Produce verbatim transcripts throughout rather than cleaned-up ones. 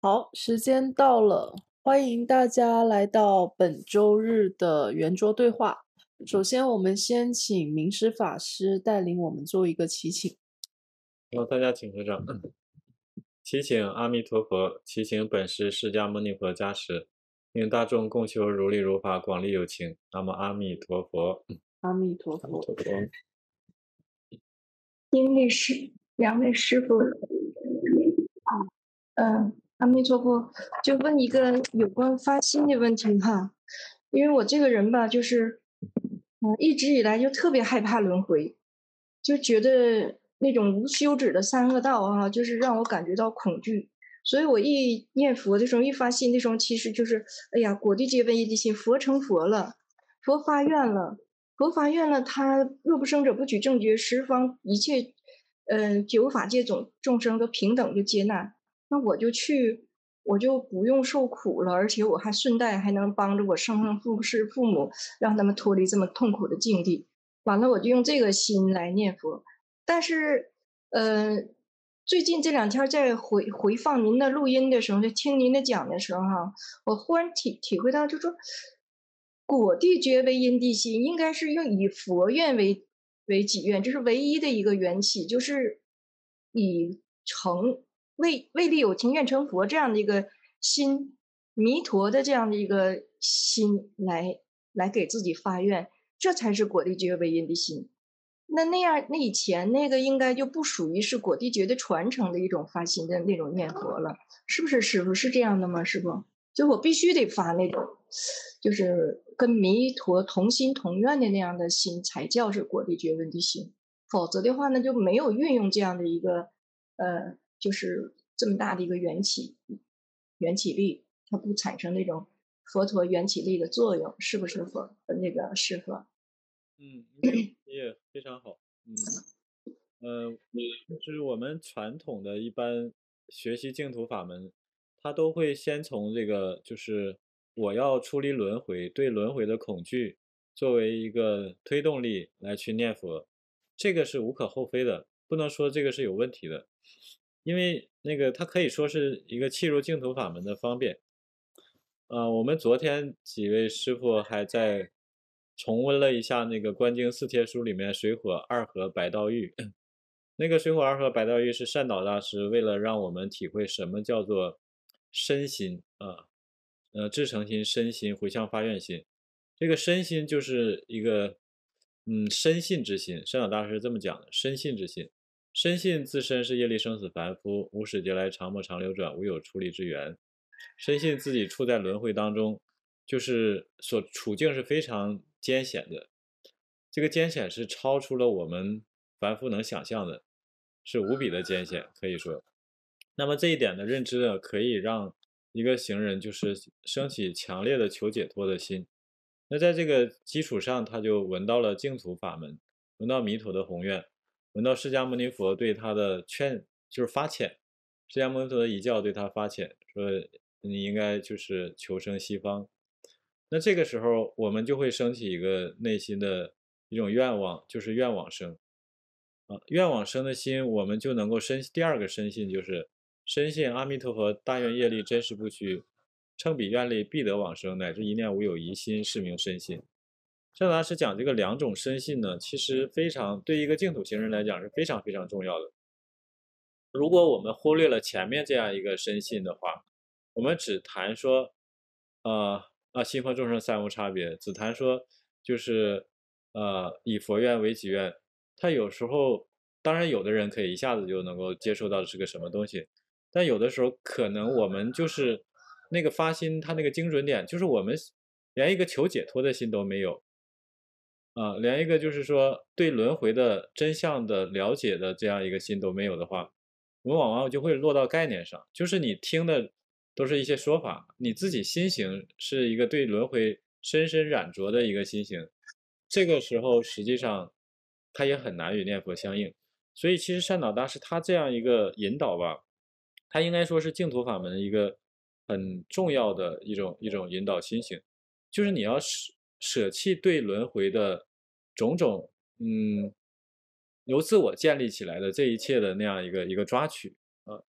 好，时间到了，欢迎大家来到本周日的圆桌对话。首先，我们先请明师法师带领我们做一个祈请。 好，大家请合掌。祈请阿弥陀佛，祈请本师释迦牟尼佛加持，令大众共修如理如法，广利有情。南无阿弥陀佛。 阿弥陀佛。 阿弥陀佛。 因为师两位师傅，嗯，阿弥陀佛，就问一个有关发心的问题哈。因为我这个人吧，就是，嗯，一直以来就特别害怕轮回，就觉得那种无休止的三恶道啊，就是让我感觉到恐惧。所以我一念佛的时候，一发心的时候，其实就是，哎呀，果地皆为一地心，佛成佛了，佛发愿了，佛发愿了，他若不生者不取正觉，十方一切，呃，九法界总众生都平等的接纳。那我就去，我就不用受苦了，而且我还顺带还能帮着我生生父世父母，让他们脱离这么痛苦的境地。完了，我就用这个心来念佛。但是，呃，最近这两天在回回放您的录音的时候，就听您的讲的时候哈，我忽然体体会到，就说果地觉为因地心，应该是用以佛愿为为己愿，这是唯一的一个缘起，就是以成为为利有情愿成佛这样的一个心，弥陀的这样的一个心来来给自己发愿，这才是果地觉为因的心。那那样，那以前那个应该就不属于是果地觉的传承的一种发心的那种念佛了，是不是师傅？是这样的吗？师傅？就我必须得发那种，就是跟弥陀同心同愿的那样的心，才叫是果地觉闻的心。否则的话呢，就没有运用这样的一个，呃，就是这么大的一个缘起缘起力，它不产生那种佛陀缘起力的作用，是不是佛那个师傅？ 嗯，你这个问题也非常好。嗯，呃，就是我们传统的一般学习净土法门，它都会先从这个，就是我要出离轮回，对轮回的恐惧作为一个推动力来去念佛，这个是无可厚非的，不能说这个是有问题的，因为那个它可以说是一个契入净土法门的方便。呃，我们昨天几位师傅还在重温了一下那个观经四帖书里面水火二合白道玉。那个水火二合白道玉是善导大师为了让我们体会什么叫做身心啊，呃，至诚心、身心、回向发愿心。这个身心就是一个嗯深信之心，善导大师是这么讲的：深信之心，深信自身是业力生死凡夫，无始劫来常没常流转，无有出离之缘。深信自己处在轮回当中，就是所处境是非常艰险的，这个艰险是超出了我们凡夫能想象的，是无比的艰险，可以说。那么这一点的认知呢，可以让一个行人就是升起强烈的求解脱的心。那在这个基础上，他就闻到了净土法门，闻到弥陀的宏愿，闻到释迦牟尼佛对他的劝，就是发遣，释迦牟尼佛的遗教对他发遣，说你应该就是求生西方。那这个时候，我们就会升起一个内心的一种愿望，就是愿往生啊。愿往生的心，我们就能够深。第二个深信就是深信阿弥陀佛大愿业力真实不虚，称彼愿力必得往生，乃至一念无有疑心，是名深信。上大师讲这个两种深信呢，其实非常对一个净土行人来讲是非常非常重要的。如果我们忽略了前面这样一个深信的话，我们只谈说，呃啊，心佛众生三无差别，只谈说就是呃以佛愿为己愿，他有时候当然有的人可以一下子就能够接受到是个什么东西，但有的时候可能我们就是那个发心，他那个精准点，就是我们连一个求解脱的心都没有，啊，连一个就是说对轮回的真相的了解的这样一个心都没有的话，我们往往就会落到概念上，就是你听的都是一些说法，你自己心行是一个对轮回深深染着的一个心行，这个时候实际上它也很难与念佛相应。所以其实善导大师他这样一个引导吧，他应该说是净土法门一个很重要的一种一种引导心行，就是你要舍舍弃对轮回的种种，嗯，由自我建立起来的这一切的那样一个一个抓取啊，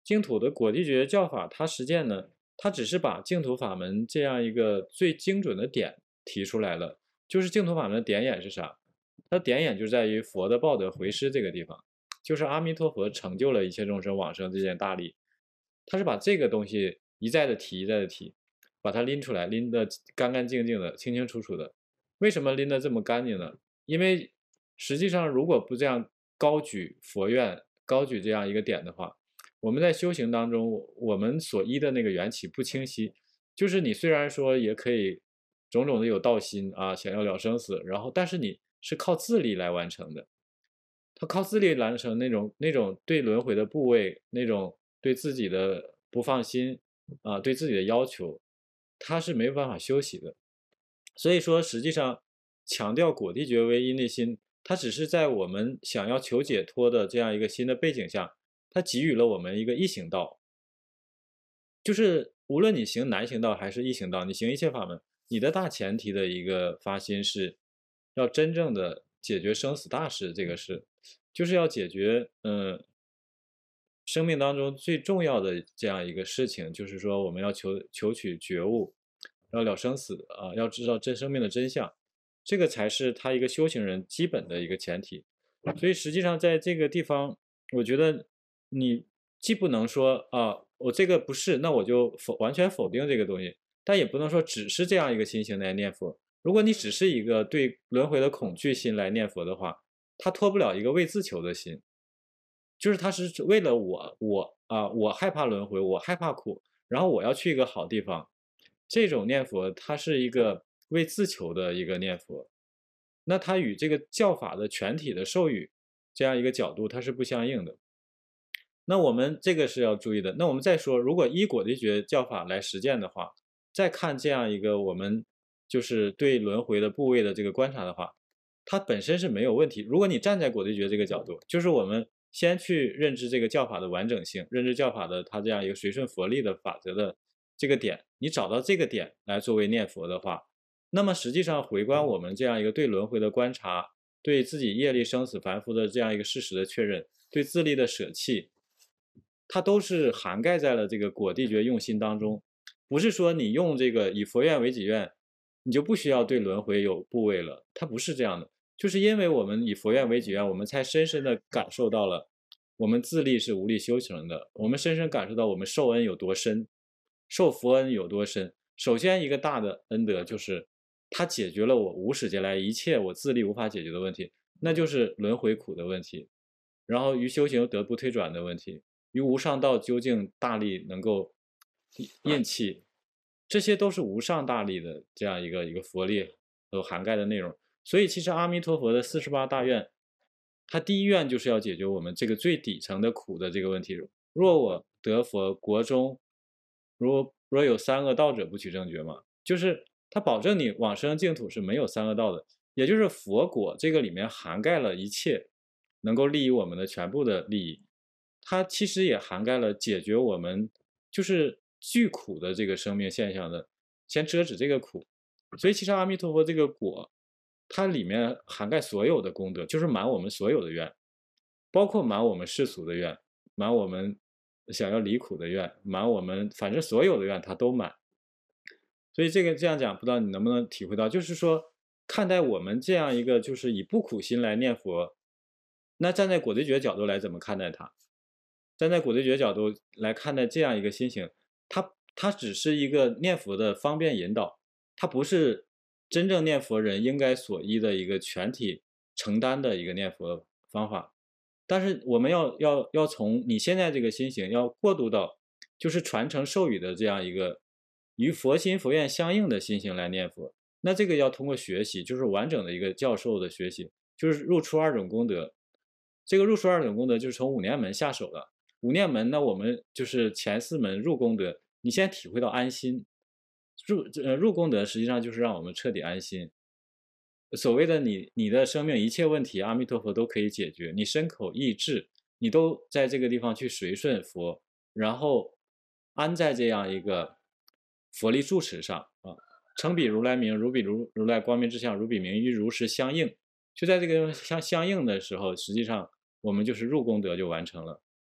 净土的果地觉教法，它实践呢，它只是把净土法门这样一个最精准的点提出来了。就是净土法门的点眼是啥？它点眼就在于佛的报德回师这个地方，就是阿弥陀佛成就了一切众生往生这件大利。他是把这个东西一再的提，一再的提，把它拎出来，拎得干干净净的，清清楚楚的。为什么拎得这么干净呢？因为实际上如果不这样高举佛愿，高举这样一个点的话，我们在修行当中，我们所依的那个缘起不清晰。就是你虽然说也可以种种的有道心啊，想要了生死，然后但是你是靠自力来完成的。他靠自力完成那种那种对轮回的部位，那种对自己的不放心啊，对自己的要求，他是没有办法休息的。所以说，实际上强调果地觉为因的心，它只是在我们想要求解脱的这样一个新的背景下，它给予了我们一个一行道。就是无论你行难行道还是一行道，你行一切法门，你的大前提的一个发心是要真正的解决生死大事，这个事就是要解决嗯生命当中最重要的这样一个事情，就是说我们要求求取觉悟，要了生死啊，要知道真生命的真相，这个才是他一个修行人基本的一个前提。所以实际上在这个地方，我觉得你既不能说啊，我这个不是，那我就否完全否定这个东西，但也不能说只是这样一个心情来念佛。如果你只是一个对轮回的恐惧心来念佛的话，它脱不了一个为自求的心，就是它是为了我我啊，我害怕轮回，我害怕苦，然后我要去一个好地方。这种念佛，它是一个为自求的一个念佛，那它与这个教法的全体的授予这样一个角度，它是不相应的。那我们这个是要注意的。那我们再说，如果依果地觉教法来实践的话，再看这样一个我们就是对轮回的部位的这个观察的话，它本身是没有问题。如果你站在果地觉这个角度，就是我们先去认知这个教法的完整性，认知教法的它这样一个随顺佛力的法则的这个点，你找到这个点来作为念佛的话，那么实际上回观我们这样一个对轮回的观察，对自己业力生死凡夫的这样一个事实的确认，对自利的舍弃，它都是涵盖在了这个果地觉用心当中。不是说你用这个以佛愿为己愿，你就不需要对轮回有部位了，它不是这样的。就是因为我们以佛愿为己愿，我们才深深的感受到了我们自力是无力修成的，我们深深感受到我们受恩有多深，受佛恩有多深。首先一个大的恩德就是它解决了我无始劫来一切我自力无法解决的问题，那就是轮回苦的问题，然后于修行得不退转的问题，于无上道究竟大力能够印气，这些都是无上大力的这样一个一个佛力都涵盖的内容。所以其实阿弥陀佛的四十八大愿，他第一愿就是要解决我们这个最底层的苦的这个问题。若我得佛国中，若若有三恶道者，不取正觉嘛，就是他保证你往生净土是没有三恶道的，也就是佛果这个里面涵盖了一切能够利益我们的全部的利益，它其实也涵盖了解决我们就是巨苦的这个生命现象的，先遮止这个苦。所以其实阿弥陀佛这个果，它里面涵盖所有的功德，就是满我们所有的愿，包括满我们世俗的愿，满我们想要离苦的愿，满我们反正所有的愿它都满。所以这个这样讲，不知道你能不能体会到，就是说看待我们这样一个就是以不苦心来念佛，那站在果地觉角度来怎么看待它？站在果地觉角度来看待这样一个心情，它它只是一个念佛的方便引导，它不是真正念佛人应该所依的一个全体承担的一个念佛方法。但是我们要要要从你现在这个心情要过渡到就是传承授予的这样一个与佛心佛愿相应的心情来念佛。那这个要通过学习，就是完整的一个教授的学习，就是入出二种功德。这个入出二种功德就是从五念门下手的。五念门呢，我们就是前四门入功德，你先体会到安心。入呃入功德实际上就是让我们彻底安心。所谓的你你的生命一切问题，阿弥陀佛都可以解决。你身口意志，你都在这个地方去随顺佛，然后安在这样一个佛力住持上啊，称彼如来名，如彼如如来光明之相，如彼名与如实相应。就在这个相相应的时候，实际上我们就是入功德就完成了。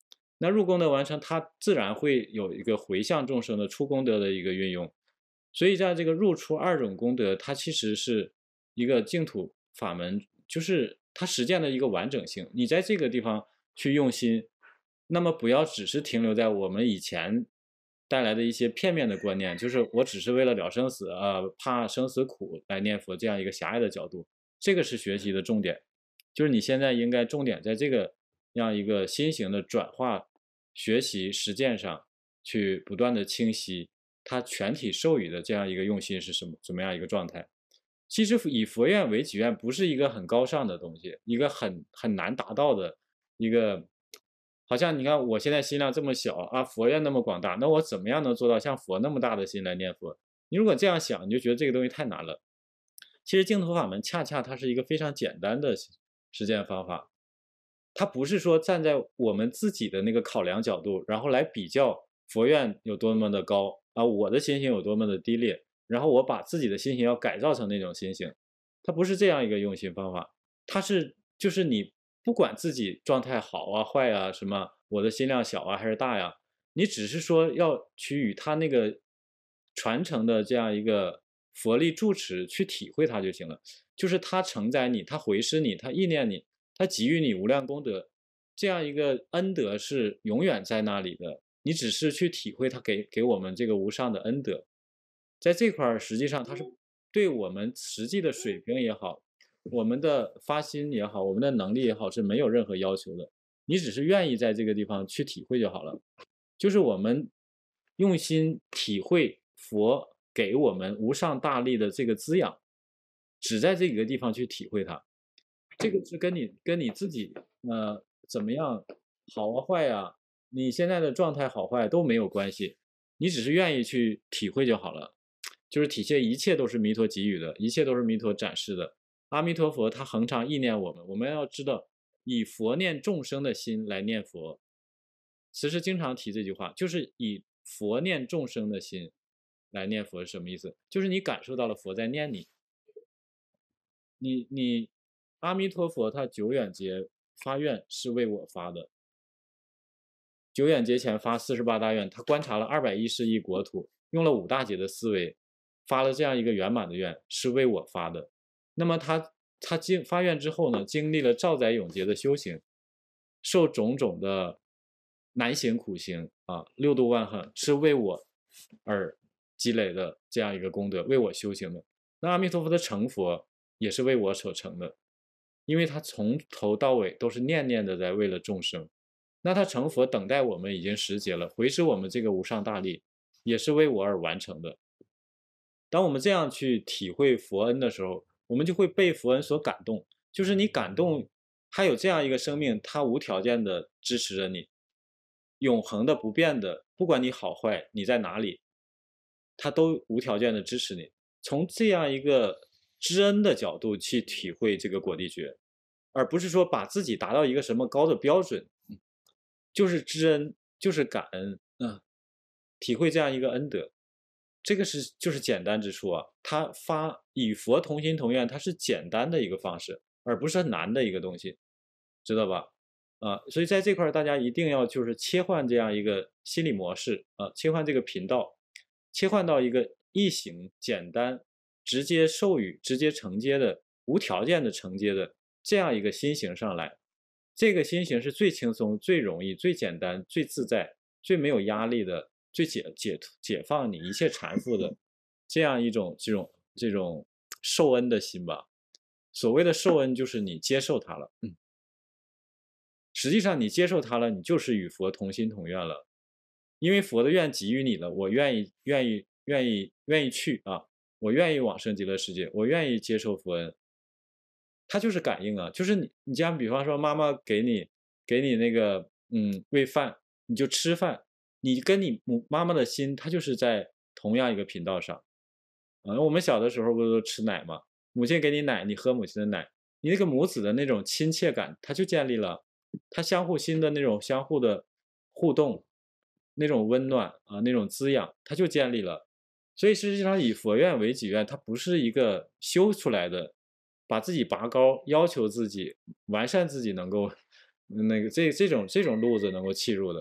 那入功德完成，它自然会有一个回向众生的出功德的一个运用。所以在这个入出二种功德，它其实是一个净土法门，就是它实践的一个完整性。你在这个地方去用心，那么不要只是停留在我们以前带来的一些片面的观念，就是我只是为了了生死啊、呃，怕生死苦来念佛这样一个狭隘的角度。这个是学习的重点，就是你现在应该重点在这个样一个新型的转化、学习、实践上去不断的清晰它全体授予的这样一个用心是什么怎么样一个状态。其实以佛愿为己愿不是一个很高尚的东西，一个很很难达到的一个，好像你看我现在心量这么小啊，佛愿那么广大，那我怎么样能做到像佛那么大的心来念佛？你如果这样想，你就觉得这个东西太难了。其实净土法门恰恰它是一个非常简单的实践方法，它不是说站在我们自己的那个考量角度，然后来比较佛愿有多么的高啊，我的心性有多么的低劣，然后我把自己的心性要改造成那种心性，它不是这样一个用心方法，它是就是你不管自己状态好啊坏啊，什么我的心量小啊还是大呀，你只是说要去与它那个传承的这样一个佛力住持去体会它就行了，就是它承载你，它回施你，它意念你，它给予你无量功德，这样一个恩德是永远在那里的，你只是去体会它给给我们这个无上的恩德。在这块儿实际上它是对我们实际的水平也好，我们的发心也好，我们的能力也好是没有任何要求的，你只是愿意在这个地方去体会就好了。就是我们用心体会佛给我们无上大力的这个滋养，只在这个地方去体会它，这个是跟你跟你自己呃怎么样好啊坏啊，你现在的状态好坏都没有关系，你只是愿意去体会就好了。就是体现一切都是弥陀给予的，一切都是弥陀展示的。阿弥陀佛他恒常意念我们，我们要知道以佛念众生的心来念佛。慈氏经常提这句话，就是以佛念众生的心来念佛是什么意思？就是你感受到了佛在念你，你你阿弥陀佛他久远劫发愿是为我发的，久远劫前发四十八大愿，他观察了二百一十亿国土，用了五大劫的思维，发了这样一个圆满的愿，是为我发的。那么他他经发愿之后呢，经历了兆载永劫的修行，受种种的难行苦行啊，六度万行，是为我而积累的这样一个功德，为我修行的。那阿弥陀佛的成佛也是为我所成的，因为他从头到尾都是念念的在为了众生。那他成佛等待我们已经十劫了，回施我们这个无上大力，也是为我而完成的。当我们这样去体会佛恩的时候，我们就会被佛恩所感动，就是你感动还有这样一个生命，他无条件的支持着你，永恒的不变的，不管你好坏，你在哪里，他都无条件的支持你。从这样一个知恩的角度去体会这个果地觉，而不是说把自己达到一个什么高的标准，就是知恩，就是感恩，嗯，体会这样一个恩德，这个是就是简单之处啊。他发与佛同心同愿，它是简单的一个方式，而不是难的一个东西，知道吧？啊，所以在这块大家一定要就是切换这样一个心理模式啊，切换这个频道，切换到一个易行、简单、直接授予、直接承接的、无条件的承接的这样一个心形上来。这个心形是最轻松、最容易、最简单、最自在、最没有压力的、最解解解放你一切缠缚的这样一种这种这种受恩的心吧。所谓的受恩，就是你接受它了，嗯，实际上你接受它了，你就是与佛同心同愿了，因为佛的愿给予你了，我愿意愿意愿意愿意去啊，我愿意往生极乐世界，我愿意接受佛恩。它就是感应啊，就是你，你像比方说妈妈给你给你那个嗯喂饭，你就吃饭，你跟你母妈妈的心，它就是在同样一个频道上。啊，我们小的时候不是都吃奶吗？母亲给你奶，你喝母亲的奶，你那个母子的那种亲切感，它就建立了，它相互心的那种相互的互动，那种温暖啊，那种滋养，它就建立了。所以实际上以佛愿为己愿，它不是一个修出来的。把自己拔高，要求自己完善自己，能够那个这这种这种路子能够契入的，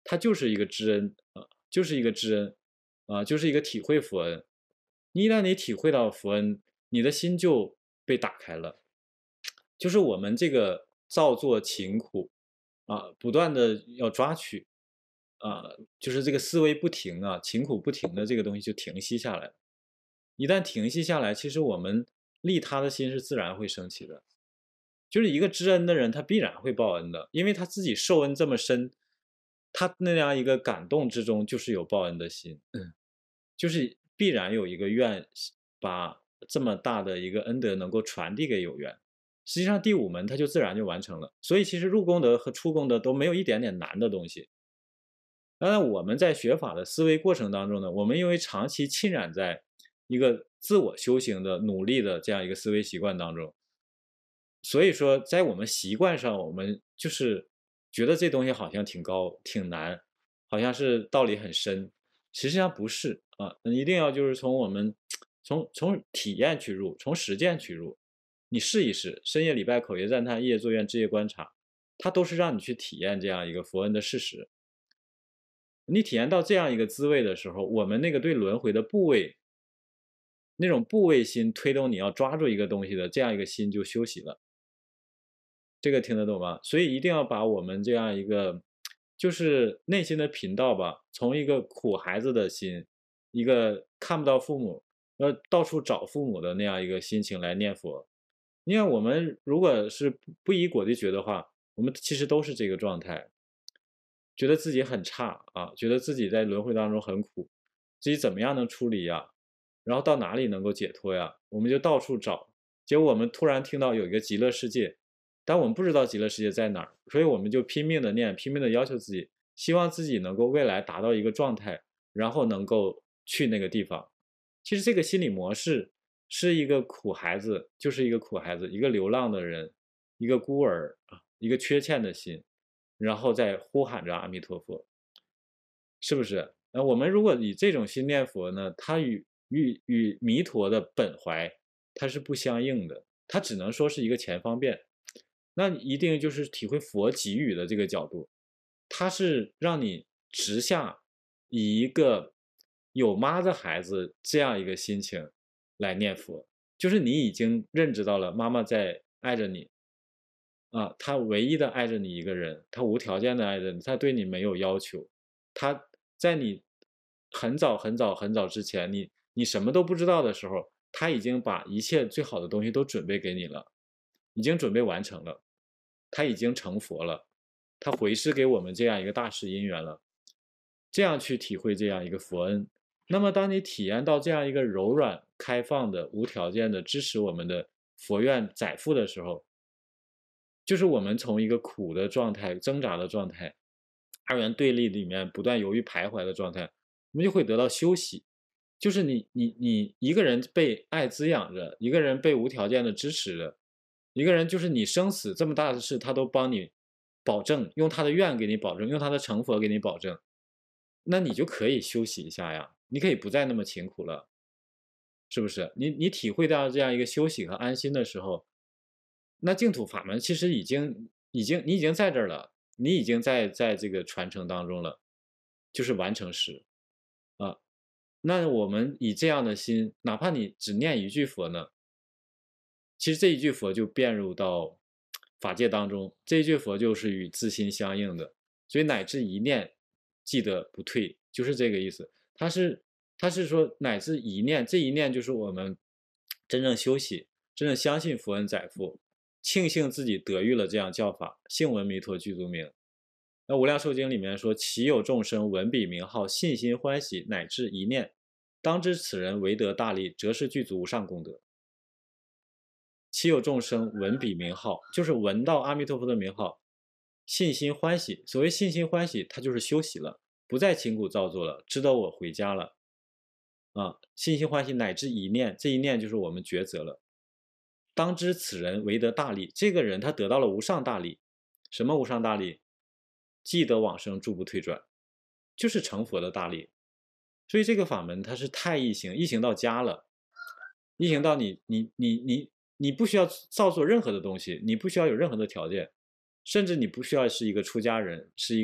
它就是一个知恩啊，就是一个知恩啊，就是一个体会佛恩。一旦你体会到佛恩，你的心就被打开了。就是我们这个造作勤苦啊，不断的要抓取啊，就是这个思维不停啊，勤苦不停的这个东西就停息下来了。一旦停息下来，其实我们利他的心是自然会升起的。就是一个知恩的人，他必然会报恩的，因为他自己受恩这么深，他那样一个感动之中就是有报恩的心，嗯，就是必然有一个愿把这么大的一个恩德能够传递给有缘。实际上第五门它就自然就完成了，所以其实入功德和出功德都没有一点点难的东西。当然我们在学法的思维过程当中呢，我们因为长期浸染在一个自我修行的努力的这样一个思维习惯当中，所以说在我们习惯上，我们就是觉得这东西好像挺高挺难，好像是道理很深，实际上不是啊，一定要就是从我们从从体验去入，从实践去入。你试一试，深夜礼拜、口业赞叹、夜夜作愿、枝夜观察，它都是让你去体验这样一个佛恩的事实。你体验到这样一个滋味的时候，我们那个对轮回的部位，那种部位心推动你要抓住一个东西的这样一个心就休息了。这个听得懂吗？所以一定要把我们这样一个就是内心的频道吧，从一个苦孩子的心，一个看不到父母，要到处找父母的那样一个心情来念佛。你看我们如果是不依果地觉的话，我们其实都是这个状态，觉得自己很差啊，觉得自己在轮回当中很苦，自己怎么样能出离呀？然后到哪里能够解脱呀？我们就到处找，结果我们突然听到有一个极乐世界，但我们不知道极乐世界在哪儿，所以我们就拼命的念，拼命的要求自己，希望自己能够未来达到一个状态，然后能够去那个地方。其实这个心理模式是一个苦孩子，就是一个苦孩子，一个流浪的人，一个孤儿啊，一个缺欠的心，然后再呼喊着阿弥陀佛，是不是？那我们如果以这种心念佛呢，它与与与弥陀的本怀它是不相应的，它只能说是一个前方便。那一定就是体会佛给予的这个角度，它是让你直下以一个有妈的孩子这样一个心情来念佛，就是你已经认知到了妈妈在爱着你啊，她唯一的爱着你一个人，她无条件的爱着你，她对你没有要求，她在你很早很早很早之前，你你什么都不知道的时候，她已经把一切最好的东西都准备给你了，已经准备完成了，他已经成佛了，他回师给我们这样一个大事因缘了，这样去体会这样一个佛恩。那么当你体验到这样一个柔软开放的无条件的支持我们的佛愿载付的时候，就是我们从一个苦的状态挣扎的状态，二元对立里面不断犹豫徘徊的状态，我们就会得到休息。就是你你你一个人被爱滋养着，一个人被无条件的支持着，一个人就是你生死这么大的事，他都帮你保证，用他的愿给你保证，用他的成佛给你保证，那你就可以休息一下呀，你可以不再那么勤苦了，是不是？你你体会到这样一个休息和安心的时候，那净土法门其实已经已经你已经在这儿了，你已经在在这个传承当中了，就是完成时啊。那我们以这样的心，哪怕你只念一句佛呢，其实这一句佛就变入到法界当中，这一句佛就是与自心相应的，所以乃至一念记得不退，就是这个意思。它是它是说乃至一念，这一念就是我们真正休息，真正相信佛恩载付，庆幸自己得遇了这样教法，幸闻弥陀具足名。那无量寿经里面说，其有众生闻彼名号，信心欢喜，乃至一念，当知此人为得大利，则是具足无上功德。其有众生闻彼名号，就是闻到阿弥陀佛的名号，信心欢喜。所谓信心欢喜，他就是休息了，不再勤苦造作了，知道我回家了啊！信心欢喜乃至一念，这一念就是我们抉择了。当知此人为得大利，这个人他得到了无上大利。什么无上大利？既得往生，诸不退转，就是成佛的大利。所以这个法门它是太易行，易行到家了，易行到你你你你你不需要造作任何的东西，你不需要有任何的条件，甚至你不需要是一个出家人，是一个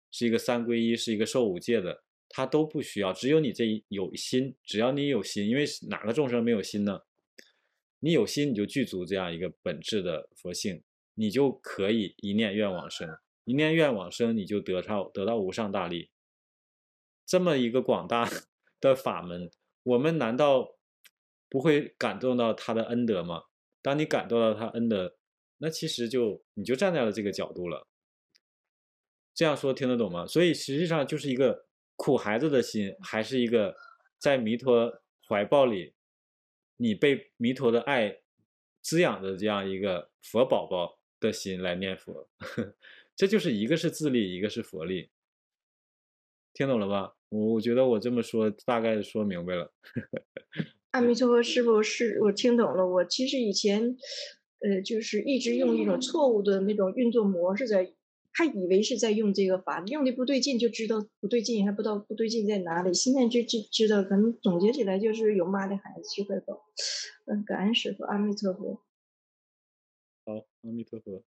是一个三皈依，是一个受五戒的，他都不需要，只有你这一有心，只要你有心，因为哪个众生没有心呢？你有心，你就具足这样一个本质的佛性，你就可以一念愿往生，一念愿往生，你就得到得到无上大利。这么一个广大的法门，我们难道不会感动到他的恩德吗？当你感动到他恩德，那其实就你就站在了这个角度了。这样说听得懂吗？所以实际上就是一个苦孩子的心，还是一个在弥陀怀抱里，你被弥陀的爱滋养的这样一个佛宝宝的心来念佛。这就是一个是自利，一个是佛利。听懂了吧？我我觉得我这么说大概说明白了。 阿弥陀佛，师父，是我听懂了。我其实以前，呃，就是一直用一种错误的那种运作模式在，还以为是在用这个法，用的不对劲就知道不对劲，还不知道不对劲在哪里。现在就知知道，可能总结起来就是有妈的孩子智慧高。嗯，感恩师父，阿弥陀佛。 好，阿弥陀佛。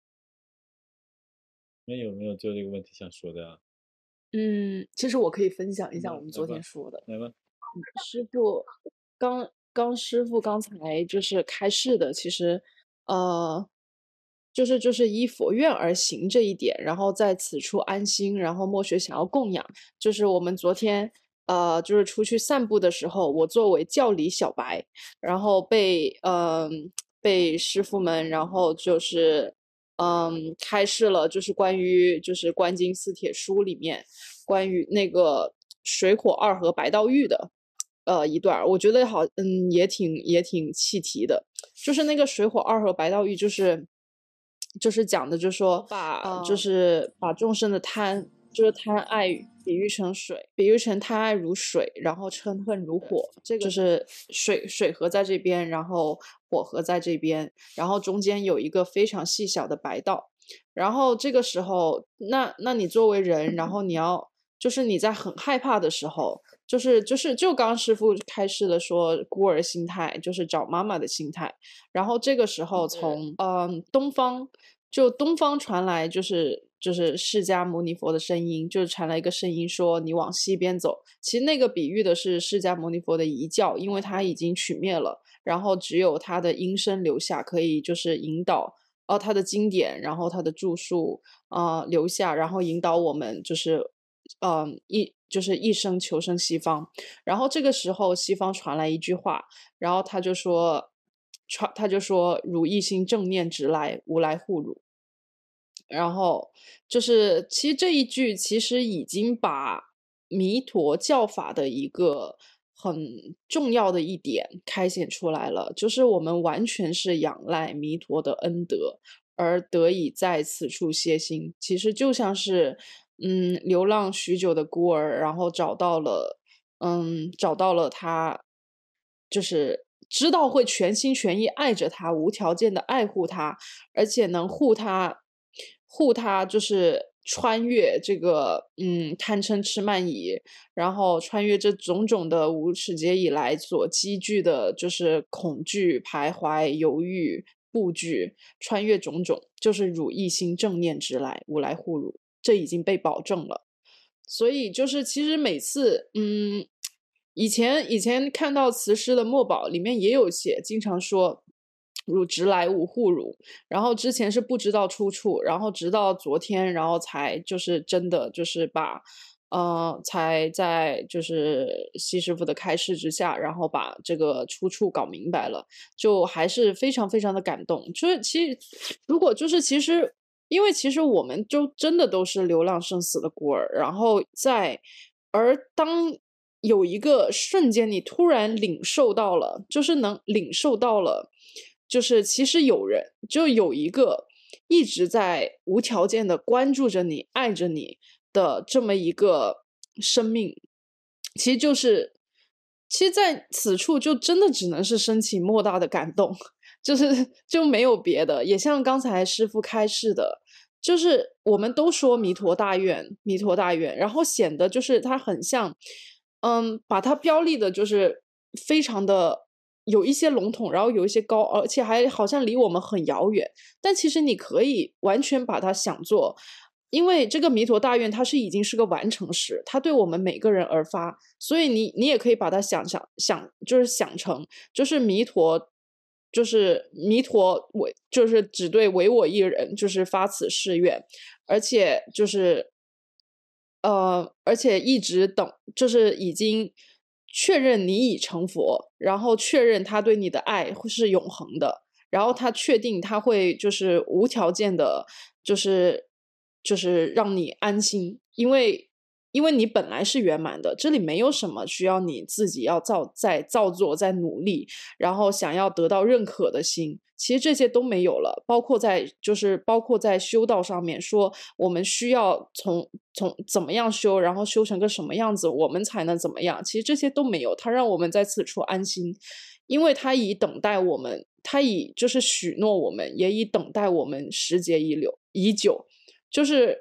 那有没有就这个问题想说的啊？ 嗯，其实我可以分享一下来我们昨来吧天说的。 来吧。 师傅刚刚师傅刚才就是开示的，其实呃，就是就是依佛愿而行这一点，然后在此处安心，然后默学想要供养，就是我们昨天呃，就是出去散步的时候，我作为教理小白，然后被嗯、呃、被师傅们，然后就是嗯开示了，就是关于就是观经四帖书里面关于那个水火二合白道玉的。呃，一段我觉得好，嗯，也挺也挺契题的，就是那个水火二合白道玉，就是就是讲的，就是说把、呃、就是把众生的贪，就是贪爱比喻成水，比喻成贪爱如水，然后嗔恨如火，这个就是水水合在这边，然后火合在这边，然后中间有一个非常细小的白道，然后这个时候，那那你作为人，然后你要就是你在很害怕的时候。就是就是就刚师傅开示的说孤儿心态，就是找妈妈的心态。然后这个时候从嗯、呃、东方就东方传来就是就是释迦牟尼佛的声音，就是传来一个声音说你往西边走。其实那个比喻的是释迦牟尼佛的遗教，因为他已经取灭了，然后只有他的音声留下，可以就是引导哦他的经典，然后他的著述啊、呃、留下，然后引导我们就是嗯、呃、一。就是一生求生西方，然后这个时候西方传来一句话，然后他就说，传他就说汝一心正念直来，无来护汝。然后就是其实这一句其实已经把弥陀教法的一个很重要的一点开显出来了，就是我们完全是仰赖弥陀的恩德而得以在此处歇心，其实就像是。嗯，流浪许久的孤儿，然后找到了，嗯，找到了他，就是知道会全心全意爱着他，无条件的爱护他，而且能护他，护他就是穿越这个，嗯，贪嗔痴慢疑，然后穿越这种种的无始劫以来所积聚的，就是恐惧、徘徊、犹豫、怖惧，穿越种种，就是汝一心正念直来，无来护汝。这已经被保证了，所以就是其实每次，嗯，以前以前看到词诗的墨宝里面也有写，经常说汝直来吾护汝，然后之前是不知道出处，然后直到昨天，然后才就是真的就是把，呃，才在就是西师傅的开示之下，然后把这个出处搞明白了，就还是非常非常的感动。就是其实如果就是其实。因为其实我们就真的都是流浪生死的孤儿，然后在，而当有一个瞬间，你突然领受到了，就是能领受到了，就是其实有人，就有一个一直在无条件的关注着你、爱着你的这么一个生命，其实就是，其实在此处就真的只能是升起莫大的感动。就是就没有别的，也像刚才师父开示的，就是我们都说弥陀大愿，弥陀大愿，然后显得就是它很像，嗯，把它标立的就是非常的有一些笼统，然后有一些高，而且还好像离我们很遥远，但其实你可以完全把它想做， 因为这个弥陀大愿它是已经是个完成时，它对我们每个人而发，所以你你也可以把它想想想，就是想成就是弥陀。就是弥陀唯就是只对唯我一人，就是发此誓愿，而且就是呃，而且一直等，就是已经确认你已成佛，然后确认他对你的爱是永恒的，然后他确定他会就是无条件的，就是就是让你安心，因为因为你本来是圆满的，这里没有什么需要你自己要造在造作在努力，然后想要得到认可的心，其实这些都没有了。包括在就是包括在修道上面说，我们需要从从怎么样修，然后修成个什么样子，我们才能怎么样？其实这些都没有，他让我们在此处安心，因为他已等待我们，他已就是许诺我们，也已等待我们时节已久已久，就是。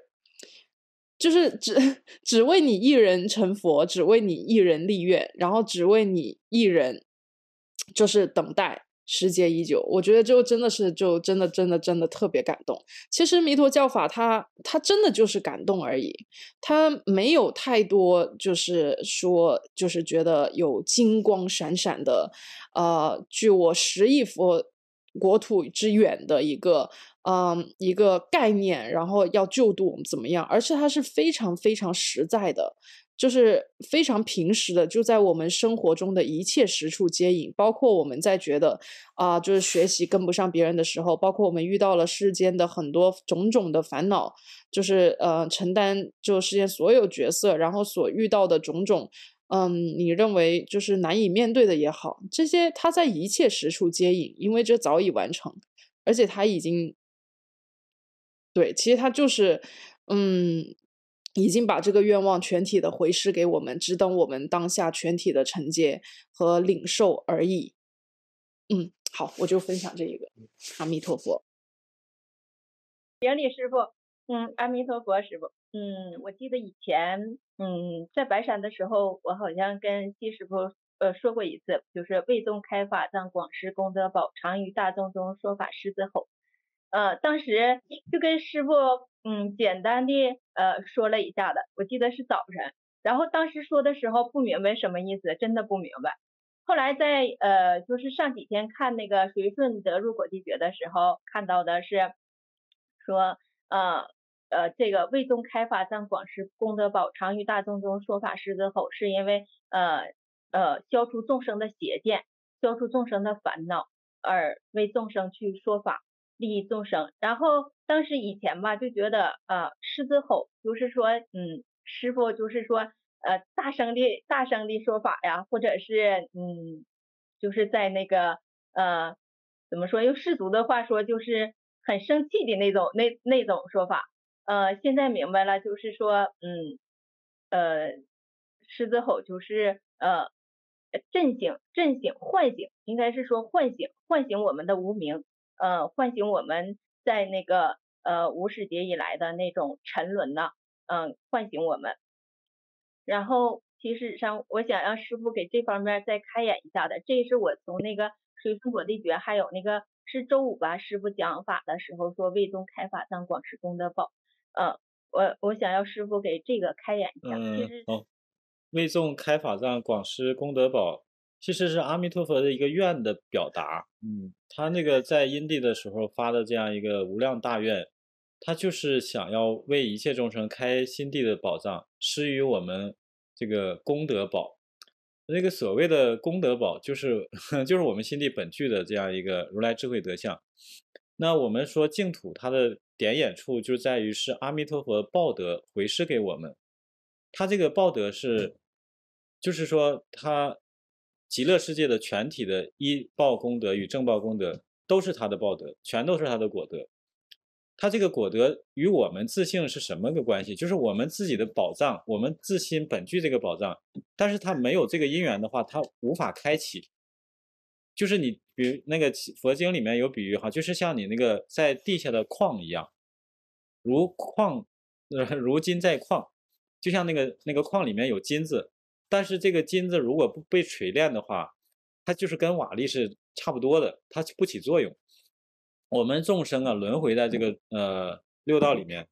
就是只只为你一人成佛，只为你一人立愿，然后只为你一人，就是等待时节已久。我觉得就真的是就真的真的真的特别感动。其实弥陀教法它它真的就是感动而已，它没有太多就是说就是觉得有金光闪闪的，呃，距我十亿佛国土之远的一个。嗯，一个概念，然后要救度我们怎么样？而且它是非常非常实在的，就是非常平时的，就在我们生活中的一切实处接引。包括我们在觉得啊、呃，就是学习跟不上别人的时候，包括我们遇到了世间的很多种种的烦恼，就是呃承担就世间所有角色，然后所遇到的种种。嗯，你认为就是难以面对的也好，这些它在一切实处接引，因为这早已完成，而且它已经。对，其实他就是，嗯，已经把这个愿望全体的回施给我们，只等我们当下全体的承接和领受而已。嗯，好，我就分享这一个，阿弥陀佛。 顶礼师傅，嗯，阿弥陀佛师傅，嗯，我记得以前，嗯，在白山的时候，我好像跟季师傅呃说过一次，就是为宗开法藏广施功德宝，常于大众中说法狮子吼。呃，当时就跟师傅嗯简单的呃说了一下的，我记得是早晨，然后当时说的时候不明白什么意思，真的不明白。后来在呃就是上几天看那个随顺得入果地诀的时候，看到的是说呃呃这个为宗开法藏广施功德宝，常于大众中说法狮子吼，是因为呃呃消除众生的邪见，消除众生的烦恼，而为众生去说法。利益众生，然后当时以前吧就觉得呃狮子吼就是说嗯师傅就是说呃大声的大声的说法呀，或者是嗯就是在那个呃怎么说用世俗的话说就是很生气的那种那那种说法，呃现在明白了，就是说嗯呃狮子吼就是呃震醒震醒唤醒，应该是说唤醒唤醒我们的无明。呃，唤醒我们在那个呃无始劫以来的那种沉沦呢，嗯、呃，唤醒我们。然后其实上我想让师傅给这方面再开演一下的，这是我从那个水分果地诀，还有那个是周五吧，师傅讲法的时候说为宗开法藏广施功德宝，呃，我我想要师傅给这个开演一下。 嗯， 其实好，为众开法藏广施功德宝，其实是阿弥陀佛的一个愿的表达。嗯，他那个在因地的时候发的这样一个无量大愿，他就是想要为一切众生开心地的宝藏，施予我们这个功德宝。那个所谓的功德宝，就是就是我们心地本具的这样一个如来智慧德相。那我们说净土它的点眼处就在于是阿弥陀佛报德回施给我们，他这个报德是，就是说他极乐世界的全体的依报功德与正报功德都是他的报德，全都是他的果德。他这个果德与我们自性是什么个关系？就是我们自己的宝藏，我们自心本具这个宝藏，但是他没有这个因缘的话，他无法开启。就是你，比如那个佛经里面有比喻哈，就是像你那个在地下的矿一样，如矿，呃，如金在矿，就像那个那个矿里面有金子，但是这个金子如果不被锤炼的话，它就是跟瓦砾是差不多的，它不起作用。我们众生啊，轮回在这个呃六道里面，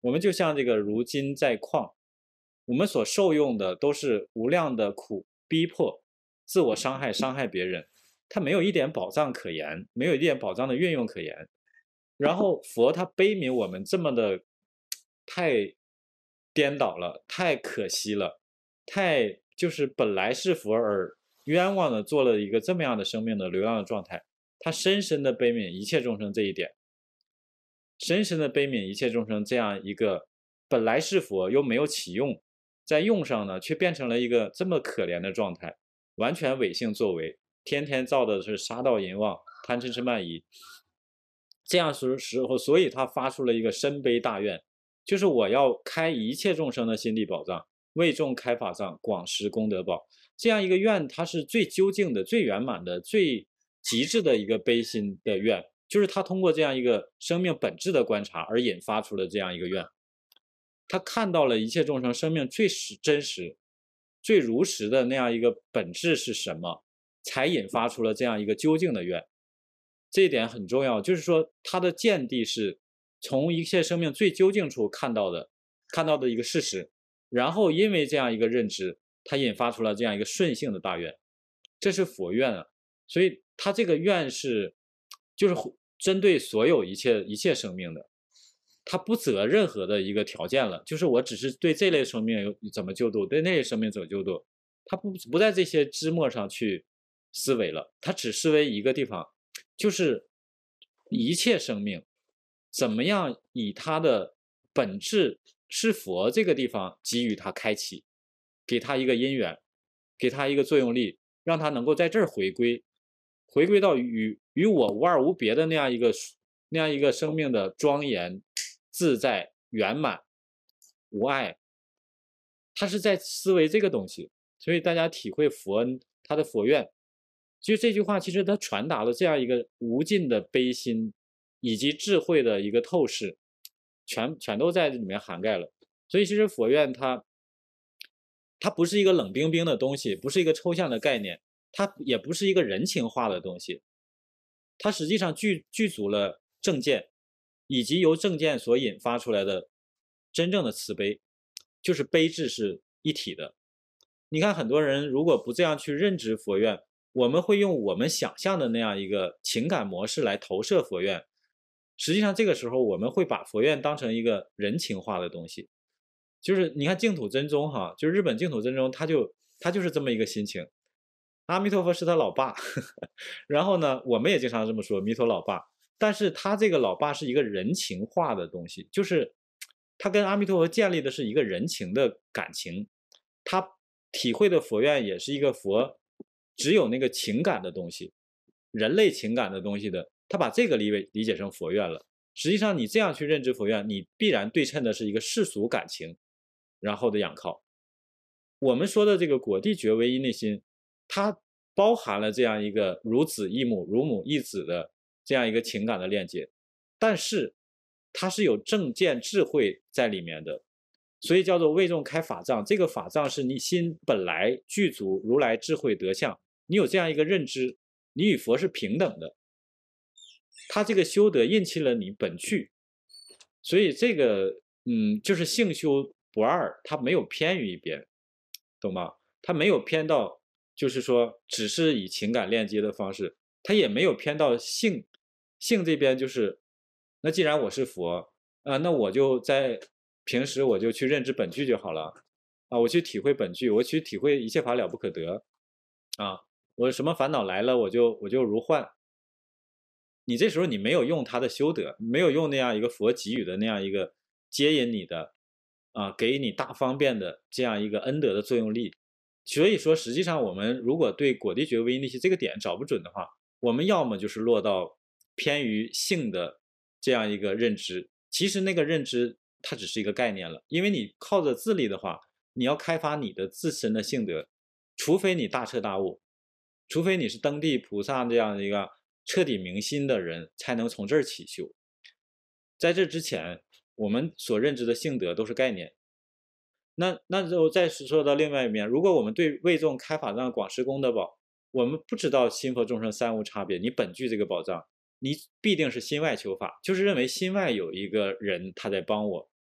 我们就像这个如金在矿，我们所受用的都是无量的苦，逼迫、自我伤害、伤害别人，它没有一点宝藏可言，没有一点宝藏的运用可言。然后佛他悲悯我们这么的太颠倒了，太可惜了，太就是本来是佛而冤枉的做了一个这么样的生命的流浪的状态，他深深的悲悯一切众生这一点，深深的悲悯一切众生这样一个本来是佛又没有启用，在用上呢却变成了一个这么可怜的状态，完全违性作为，天天造的是杀盗淫妄贪嗔痴慢疑，这样时候，所以他发出了一个深悲大愿，就是我要开一切众生的心地宝藏，为众开法藏，广施功德宝。这样一个愿，它是最究竟的、最圆满的、最极致的一个悲心的愿，就是他通过这样一个生命本质的观察而引发出了这样一个愿。他看到了一切众生生命最实真实、最如实的那样一个本质是什么，才引发出了这样一个究竟的愿。这一点很重要，就是说他的见地是从一切生命最究竟处看到的，看到的一个事实，然后因为这样一个认知，他引发出了这样一个顺性的大愿，这是佛愿啊。所以他这个愿是就是针对所有一切一切生命的，他不择任何的一个条件了，就是我只是对这类生命怎么救度，对那类生命怎么救度，他不不在这些枝末上去思维了，他只思维一个地方，就是一切生命怎么样以它的本质是佛这个地方给予它开启，给它一个因缘，给它一个作用力，让它能够在这儿回归，回归到与与我无二无别的那样一个那样一个生命的庄严、自在、圆满、无碍，它是在思维这个东西。所以大家体会佛恩，他的佛愿。就这句话其实它传达了这样一个无尽的悲心以及智慧的一个透视，全全都在这里面涵盖了。所以其实佛愿它它不是一个冷冰冰的东西，不是一个抽象的概念，它也不是一个人情化的东西，它实际上具具足了正见，以及由正见所引发出来的真正的慈悲，就是悲智是一体的。你看很多人如果不这样去认知佛愿，我们会用我们想象的那样一个情感模式来投射佛愿，实际上这个时候我们会把佛愿当成一个人情化的东西。就是你看净土真宗哈，就是日本净土真宗，他就他就是这么一个心情，阿弥陀佛是他老爸呵呵，然后呢我们也经常这么说弥陀老爸，但是他这个老爸是一个人情化的东西，就是他跟阿弥陀佛建立的是一个人情的感情，他体会的佛愿也是一个佛只有那个情感的东西，人类情感的东西的，他把这个理解理解成佛愿了。实际上你这样去认知佛愿，你必然对称的是一个世俗感情然后的仰靠。我们说的这个果地觉唯一内心，它包含了这样一个如子忆母如母忆子的这样一个情感的链接，但是它是有正见智慧在里面的，所以叫做为众开法藏。这个法藏是你心本来具足如来智慧德相，你有这样一个认知，你与佛是平等的，他这个修德印起了你本具，所以这个嗯就是性修不二，他没有偏于一边，懂吗？他没有偏到就是说只是以情感链接的方式，他也没有偏到性性这边，就是那既然我是佛啊，那我就在平时我就去认知本具就好了啊，我去体会本具，我去体会一切法了不可得啊，我什么烦恼来了我就我就如幻。你这时候你没有用他的修德，没有用那样一个佛给予的那样一个接引你的啊，给你大方便的这样一个恩德的作用力。所以说实际上我们如果对果地觉唯一内心这个点找不准的话，我们要么就是落到偏于性的这样一个认知，其实那个认知它只是一个概念了，因为你靠着自力的话，你要开发你的自身的性德，除非你大彻大悟，除非你是登地菩萨这样的一个彻底明心的人，才能从这儿起修。在这之前我们所认知的性德都是概念。那那就再说到另外一面，如果我们对为众开法藏广施功德宝，我们不知道心佛众生三无差别，你本具这个宝藏，你必定是心外求法，就是认为心外有一个人他在帮我，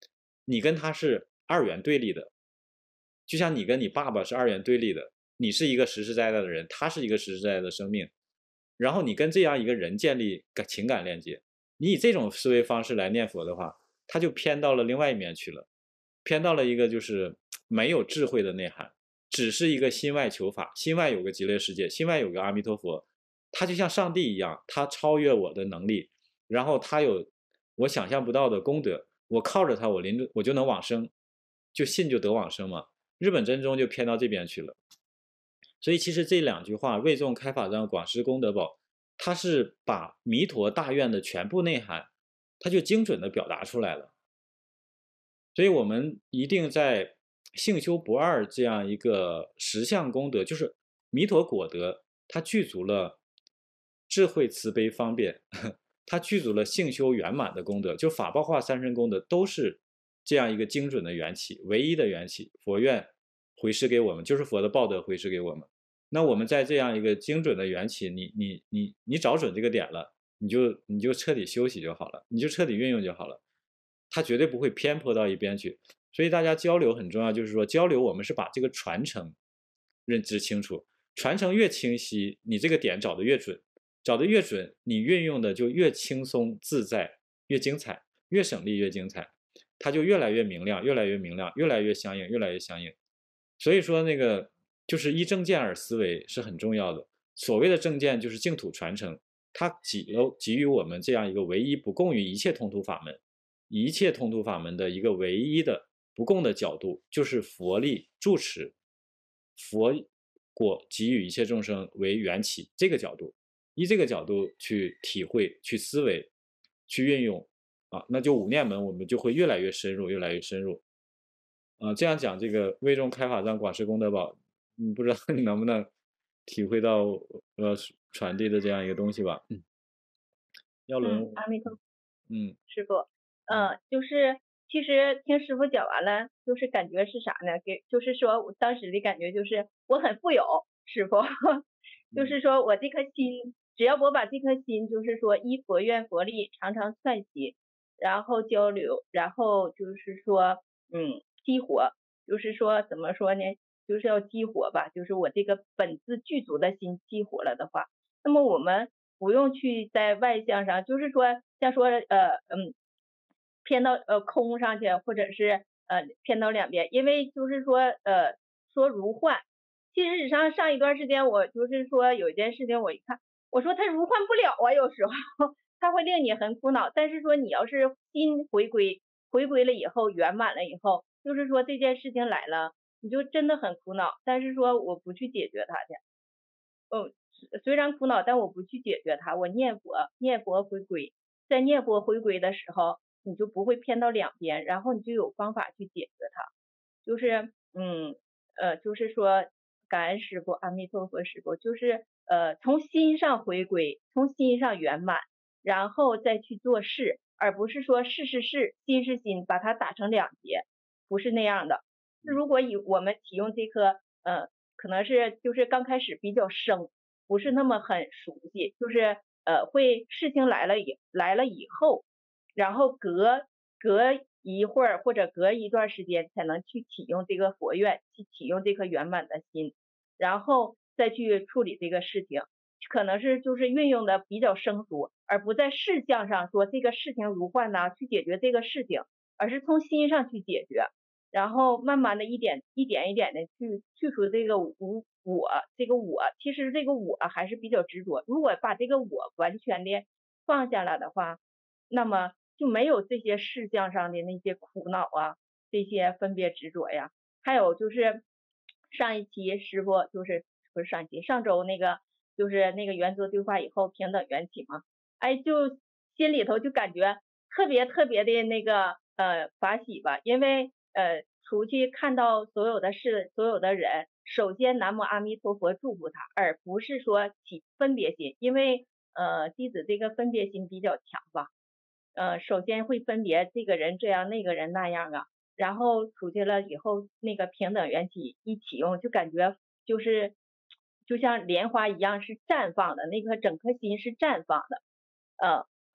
你跟他是二元对立的，就像你跟你爸爸是二元对立的，你是一个实实在在的人，他是一个实实在在的生命，然后你跟这样一个人建立情感链接，你以这种思维方式来念佛的话，他就偏到了另外一面去了，偏到了一个就是没有智慧的内涵，只是一个心外求法，心外有个极乐世界，心外有个阿弥陀佛，他就像上帝一样，他超越我的能力，然后他有我想象不到的功德，我靠着他，我临着我就能往生，就信就得往生嘛。日本真宗就偏到这边去了。所以其实这两句话“为众开法藏，广施功德宝”，它是把弥陀大愿的全部内涵，它就精准的表达出来了。所以我们一定在性修不二这样一个十项功德，就是弥陀果德，它具足了智慧、慈悲、方便，它具足了性修圆满的功德，就法报化三身功德都是这样一个精准的缘起，唯一的缘起，佛愿回施给我们，就是佛的报德回施给我们。那我们在这样一个精准的缘起，你你你你找准这个点了，你就你就彻底休息就好了，你就彻底运用就好了，它绝对不会偏颇到一边去。所以大家交流很重要，就是说交流我们是把这个传承认知清楚，传承越清晰，你这个点找得越准，找得越准，你运用的就越轻松自在，越精彩，越省力越精彩，它就越来越明亮，越来越明亮，越来越相应，越来越相应。所以说那个就是依正见而思维是很重要的。所谓的正见就是净土传承，它给了给予我们这样一个唯一不共于一切通途法门，一切通途法门的一个唯一的不共的角度，就是佛力住持，佛果给予一切众生为缘起这个角度，依这个角度去体会、去思维、去运用啊，那就五念门我们就会越来越深入，越来越深入。啊，这样讲这个为众开法藏，广施功德宝，嗯，不知道你能不能体会到呃传递的这样一个东西吧？嗯，耀伦， 嗯，阿弥陀佛， 嗯， 师傅，嗯，就是其实听师傅讲完了，就是感觉是啥呢？给就是说我当时的感觉就是我很富有，师傅，就是说我这颗心，只要我把这颗心，就是说依佛愿佛力，常常串习，然后交流，然后就是说，嗯。激活，就是说怎么说呢？就是要激活吧，就是我这个本自具足的心激活了的话，那么我们不用去在外向上，就是说像说呃嗯偏到呃空上去，或者是呃偏到两边，因为就是说呃说如幻，其实实上上一段时间我就是说有一件事情我一看，我说它如幻不了啊，有时候它会令你很苦恼，但是说你要是心回归，回归了以后圆满了以后。就是说这件事情来了，你就真的很苦恼，但是说我不去解决它去，嗯，虽然苦恼，但我不去解决它，我念佛，念佛回归，在念佛回归的时候，你就不会偏到两边，然后你就有方法去解决它，就是嗯呃，就是说感恩师父，阿弥陀佛师父，就是呃从心上回归，从心上圆满，然后再去做事，而不是说事是事，心是心，把它打成两截。不是那样的。如果以我们启用这颗，呃，可能是就是刚开始比较生，不是那么很熟悉，就是呃会事情来了以来了以后，然后隔隔一会儿或者隔一段时间才能去启用这个佛愿，去启用这颗圆满的心，然后再去处理这个事情，可能是就是运用的比较生疏，而不在事项上说这个事情如幻呐，去解决这个事情，而是从心上去解决。然后慢慢的一点一点一点的去去除这个无我，这个我其实这个我还是比较执着。如果把这个我完全的放下了的话，那么就没有这些事项上的那些苦恼啊，这些分别执着呀。还有就是上一期师傅就是不是上一期上周那个就是那个原则对话以后平等缘起嘛，哎，就心里头就感觉特别特别的那个呃法喜吧，因为。呃，除去看到所有的事，所有的人，首先南无阿弥陀佛祝福他，而不是说起分别心，因为呃弟子这个分别心比较强吧，呃首先会分别这个人这样，那个人那样啊，然后出去了以后，那个平等缘起一启用，就感觉就是就像莲花一样是绽放的，那颗整颗心是绽放的，呃。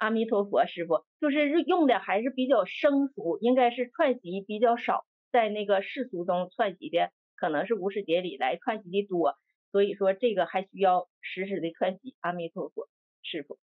阿弥陀佛师傅，就是用的还是比较生疏，应该是串习比较少，在那个世俗中串习的可能是无始劫里来串习的多，所以说这个还需要时时的串习阿弥陀佛师傅。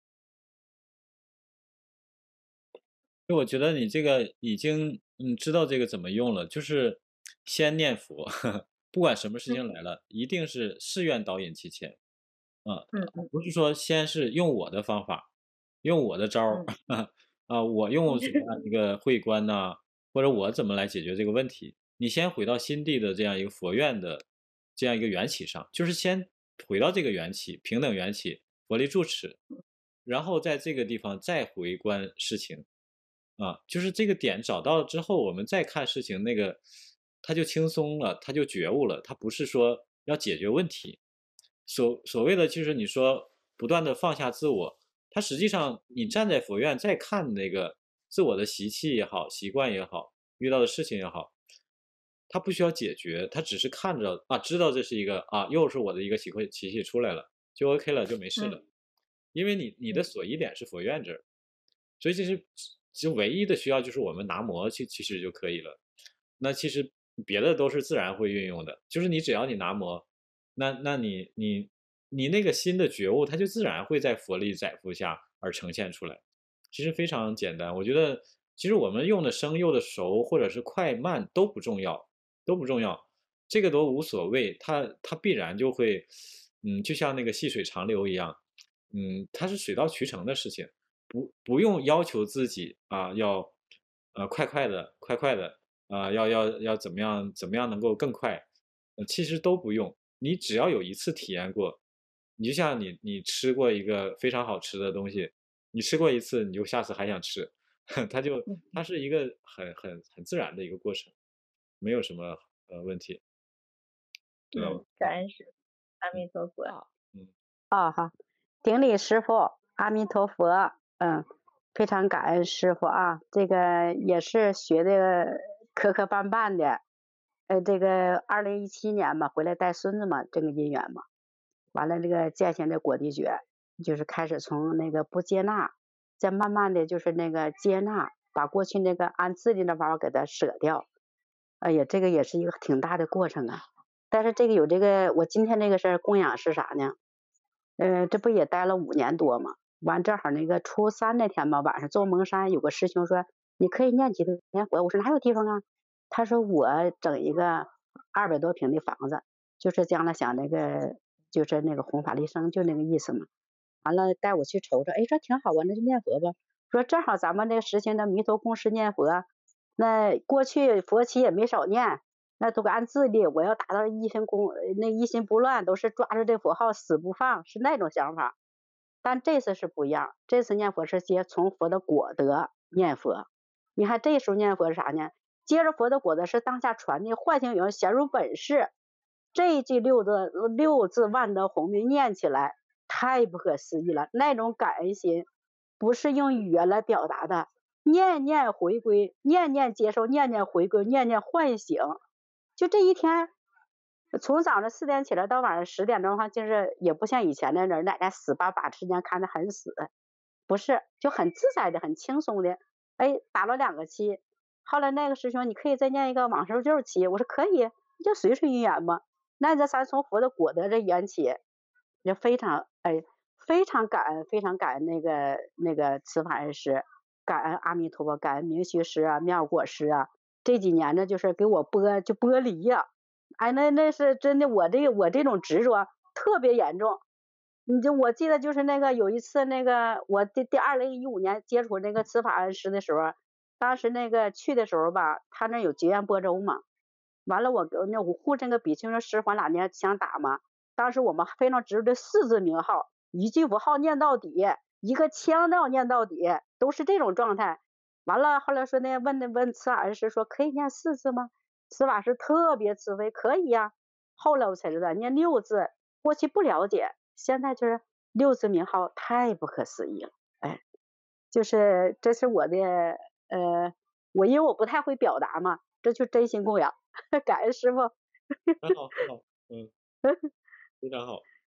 就我觉得你这个已经嗯知道这个怎么用了，就是先念佛，呵呵不管什么事情来了，一定是誓愿导引其前，啊、 嗯嗯不是说先是用我的方法，用我的招儿， 嗯啊，我用什么样一个会观呐、或者我怎么来解决这个问题？你先回到心地的这样一个佛愿的这样一个缘起上，就是先回到这个缘起，平等缘起，佛力住持，然后在这个地方再回观事情。啊，就是这个点找到了之后，我们再看事情，那个他就轻松了，他就觉悟了，他不是说要解决问题。所所谓的就是你说不断的放下自我，他实际上你站在佛院再看那个自我的习气也好，习惯也好，遇到的事情也好，他不需要解决，他只是看着啊，知道这是一个啊，又是我的一个习惯习气出来了，就 OK 了，就没事了。因为你你的所依点是佛院这儿，所以这是其实唯一的需要就是我们拿摩去其实就可以了。那其实别的都是自然会运用的，就是你只要你拿摩，那那你你你那个新的觉悟，它就自然会在佛力载覆下而呈现出来。其实非常简单，我觉得其实我们用的生用的熟或者是快慢都不重要，都不重要，这个都无所谓，它它必然就会，嗯，就像那个细水长流一样，嗯，它是水到渠成的事情。不不用要求自己啊，要呃快快的快快的啊，要要要怎么样怎么样能够更快，呃，其实都不用，你只要有一次体验过，你就像你你吃过一个非常好吃的东西，你吃过一次，你就下次还想吃，它就它是一个很很很自然的一个过程，没有什么呃问题，知道嗯吗？， 感恩师父，阿弥陀佛。 好， 嗯， 啊好，顶礼师傅，阿弥陀佛，嗯，非常感恩师傅啊，这个也是学的磕磕绊绊的，呃，这个二零一七年嘛，回来带孙子嘛，这个姻缘嘛，完了这个践行的果地诀，就是开始从那个不接纳，再慢慢的就是那个接纳，把过去那个按自己的方法给它舍掉，哎呀，这个也是一个挺大的过程啊。但是这个有这个，我今天这个事儿供养是啥呢？呃，这不也待了五年多嘛？完正好那个初三那天吧，晚上做蒙山有个师兄说你可以念几天佛，我说哪有地方啊？他说我整一个二百多平的房子，就是将来想那个就是那个弘法利生，就那个意思嘛。完了带我去瞅瞅，哎，说挺好啊，那就念佛吧。说正好咱们这个实行的弥陀共识念佛，那过去佛期也没少念，那都给按自立，我要达到一心公那一心不乱，都是抓着这佛号死不放，是那种想法。但这次是不一样，这次念佛是接从佛的果德念佛。你看这时候念佛是啥呢？接着佛的果德是当下传的唤醒有人显入本事，这一句六字六字万德洪名念起来太不可思议了，那种感恩心不是用语言来表达的，念念回归，念念接受，念念回归，念念唤醒。就这一天，从早上四点起来到晚上十点钟，哈，就是也不像以前的人，奶奶死把把时间看得很死，不是，就很自在的，很轻松的。哎，打了两个七，后来那个师兄，你可以再念一个往生咒七，我说可以，就随顺因缘嘛。那这咱从佛的果德这缘起，就非常哎，非常感恩，非常感恩那个那个慈法恩师，感恩阿弥陀佛，感恩明虚师啊、妙果师啊。这几年呢，就是给我剥就剥离呀、啊，哎，那那是真的，我这个我这种执着特别严重。你就我记得就是那个有一次那个我第第二零一五年接触那个慈法恩师的时候，当时那个去的时候吧，他那有结缘播州嘛，完了我那我护这个比丘那师环俩呢想打嘛，当时我们非常执着的四字名号，一句佛号念到底，一个腔调念到底，都是这种状态。完了后来说那问那问慈法恩师说可以念四字吗？慈法师特别慈悲，可以呀、啊。后来我才知道念六字，过去不了解，现在就是六字名号太不可思议了，哎，就是这是我的呃，我因为我不太会表达嘛，这就真心供养，感恩师傅。 很好很好，嗯，非常好。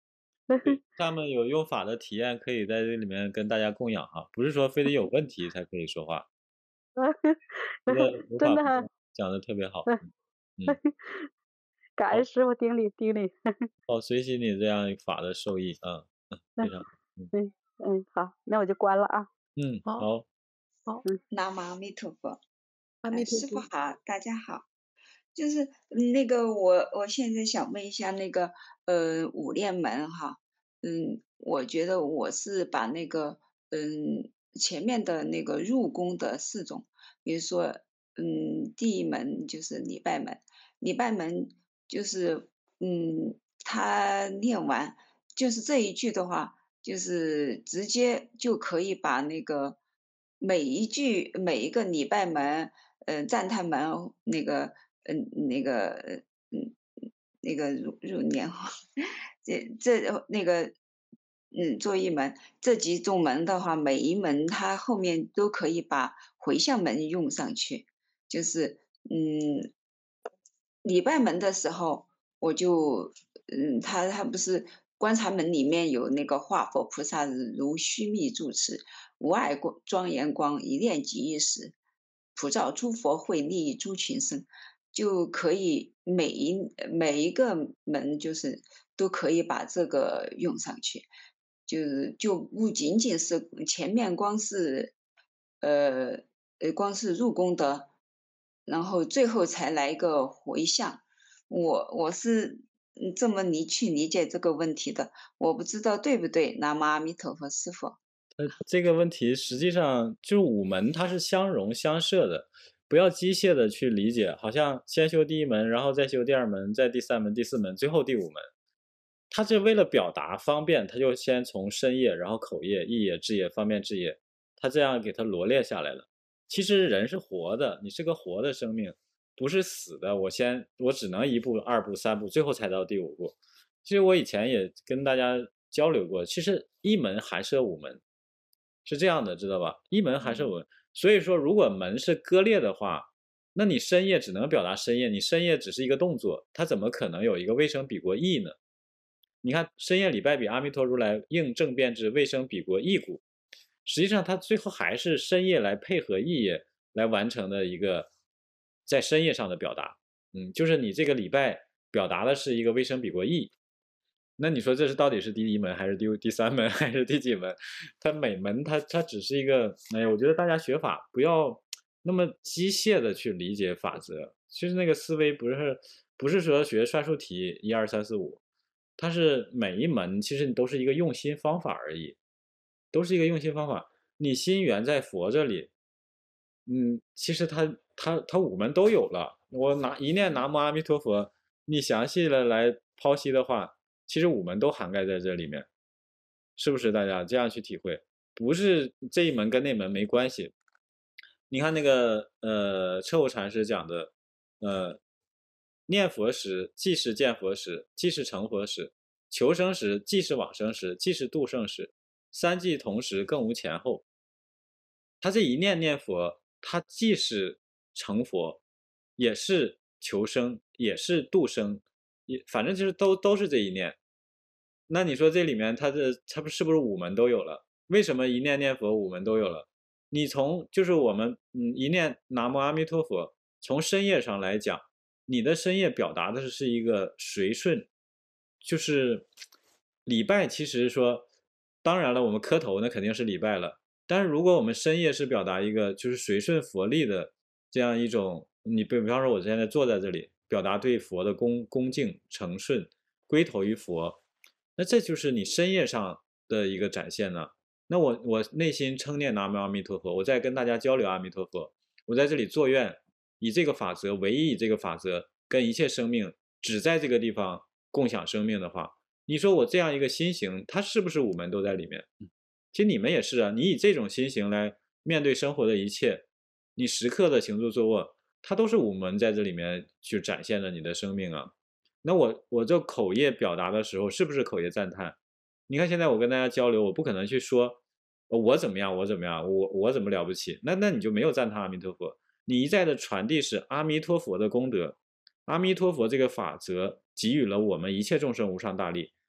他们有用法的体验，可以在这里面跟大家供养哈，不是说非得有问题才可以说话。这个无真的， 法不讲讲的特别好，嗯， 感恩师傅顶礼顶礼。 好，随喜你这样法的受益啊，嗯，非常，嗯嗯嗯，好，那我就关了啊。 嗯， 好好， 好， 南无阿弥陀佛。 阿弥呃陀佛。 师傅好，大家好。就是嗯那个我我现在想问一下那个呃五念门哈，嗯，我觉得我是把那个嗯前面的那个入宫的四种，比如说嗯第一门就是礼拜门，礼拜门就是嗯他念完就是这一句的话，就是直接就可以把那个每一句每一个礼拜门。呃，赞叹门那个，嗯、那个，嗯，那个入入年哈，这这那个，嗯，做一门这几种门的话，每一门它后面都可以把回向门用上去，就是嗯，礼拜门的时候，我就嗯，他他不是观察门里面有那个化佛菩萨如须弥住持，无碍光庄严光，一念即一时。普照诸佛会，利益诸群生，就可以每一每一个门就是都可以把这个用上去，就是就不仅仅是前面光是呃呃光是入功德，然后最后才来一个回向。我我是嗯这么理去理解这个问题的，我不知道对不对。南无阿弥陀佛，师父。 呃，这个问题实际上就是五门它是相融相摄的，不要机械的去理解，好像先修第一门，然后再修第二门，再第三门、第四门，最后第五门。它是为了表达方便，它就先从身业，然后口业、意业、智业、方便智业，它这样给它罗列下来了。其实人是活的，你是个活的生命，不是死的。我先我只能一步、二步、三步，最后才到第五步。其实我以前也跟大家交流过，其实一门还是五门。是这样的，知道吧？一门还是五门，所以说如果门是割裂的话，那你身业只能表达身业，你身业只是一个动作，它怎么可能有一个未生彼国义呢？你看身业礼拜比阿弥陀如来应正变智未生彼国义故，实际上它最后还是身业来配合意业来完成的一个在身业上的表达。嗯，就是你这个礼拜表达的是一个未生彼国义。那你说这是到底是第一门还是第第三门还是第几门？它每门它它只是一个，哎呀，我觉得大家学法不要那么机械的去理解法则，其实那个思维不是不是说学算术题一二三四五，它是每一门其实都是一个用心方法而已，都是一个用心方法。你心源在佛这里，嗯，其实它它它五门都有了。我拿一念南无阿弥陀佛，你详细的来剖析的话。其实五门都涵盖在这里面，是不是？大家这样去体会，不是这一门跟那门没关系。你看那个呃，彻悟禅师讲的，呃，念佛时既是见佛时，既是成佛时；求生时既是往生时，既是度生时，三际同时，更无前后。他这一念念佛，他既是成佛，也是求生，也是度生。也反正就是都都是这一念，那你说这里面它的它不是不是五门都有了？为什么一念念佛五门都有了？你从就是我们嗯一念南无阿弥陀佛，从身业上来讲，你的身业表达的是一个随顺，就是礼拜。其实说，当然了，我们磕头那肯定是礼拜了，但是如果我们身业是表达一个就是随顺佛力的这样一种，你比比方说我现在坐在这里。表达对佛的恭恭敬诚顺，归投于佛，那这就是你身业上的一个展现呢。那我我内心称念南无阿弥陀佛，我在跟大家交流阿弥陀佛，我在这里作愿，以这个法则，唯一以这个法则跟一切生命只在这个地方共享生命的话，你说我这样一个心行，它是不是五门都在里面？其实你们也是啊，你以这种心行来面对生活的一切，你时刻的行住坐卧。它都是五门在这里面去展现了你的生命啊。那我我这口业表达的时候，是不是口业赞叹？你看现在我跟大家交流，我不可能去说我怎么样，我怎么样，我我怎么了不起？那那你就没有赞叹阿弥陀佛。你一再的传递是阿弥陀佛的功德，阿弥陀佛这个法则给予了我们一切众生无上大利。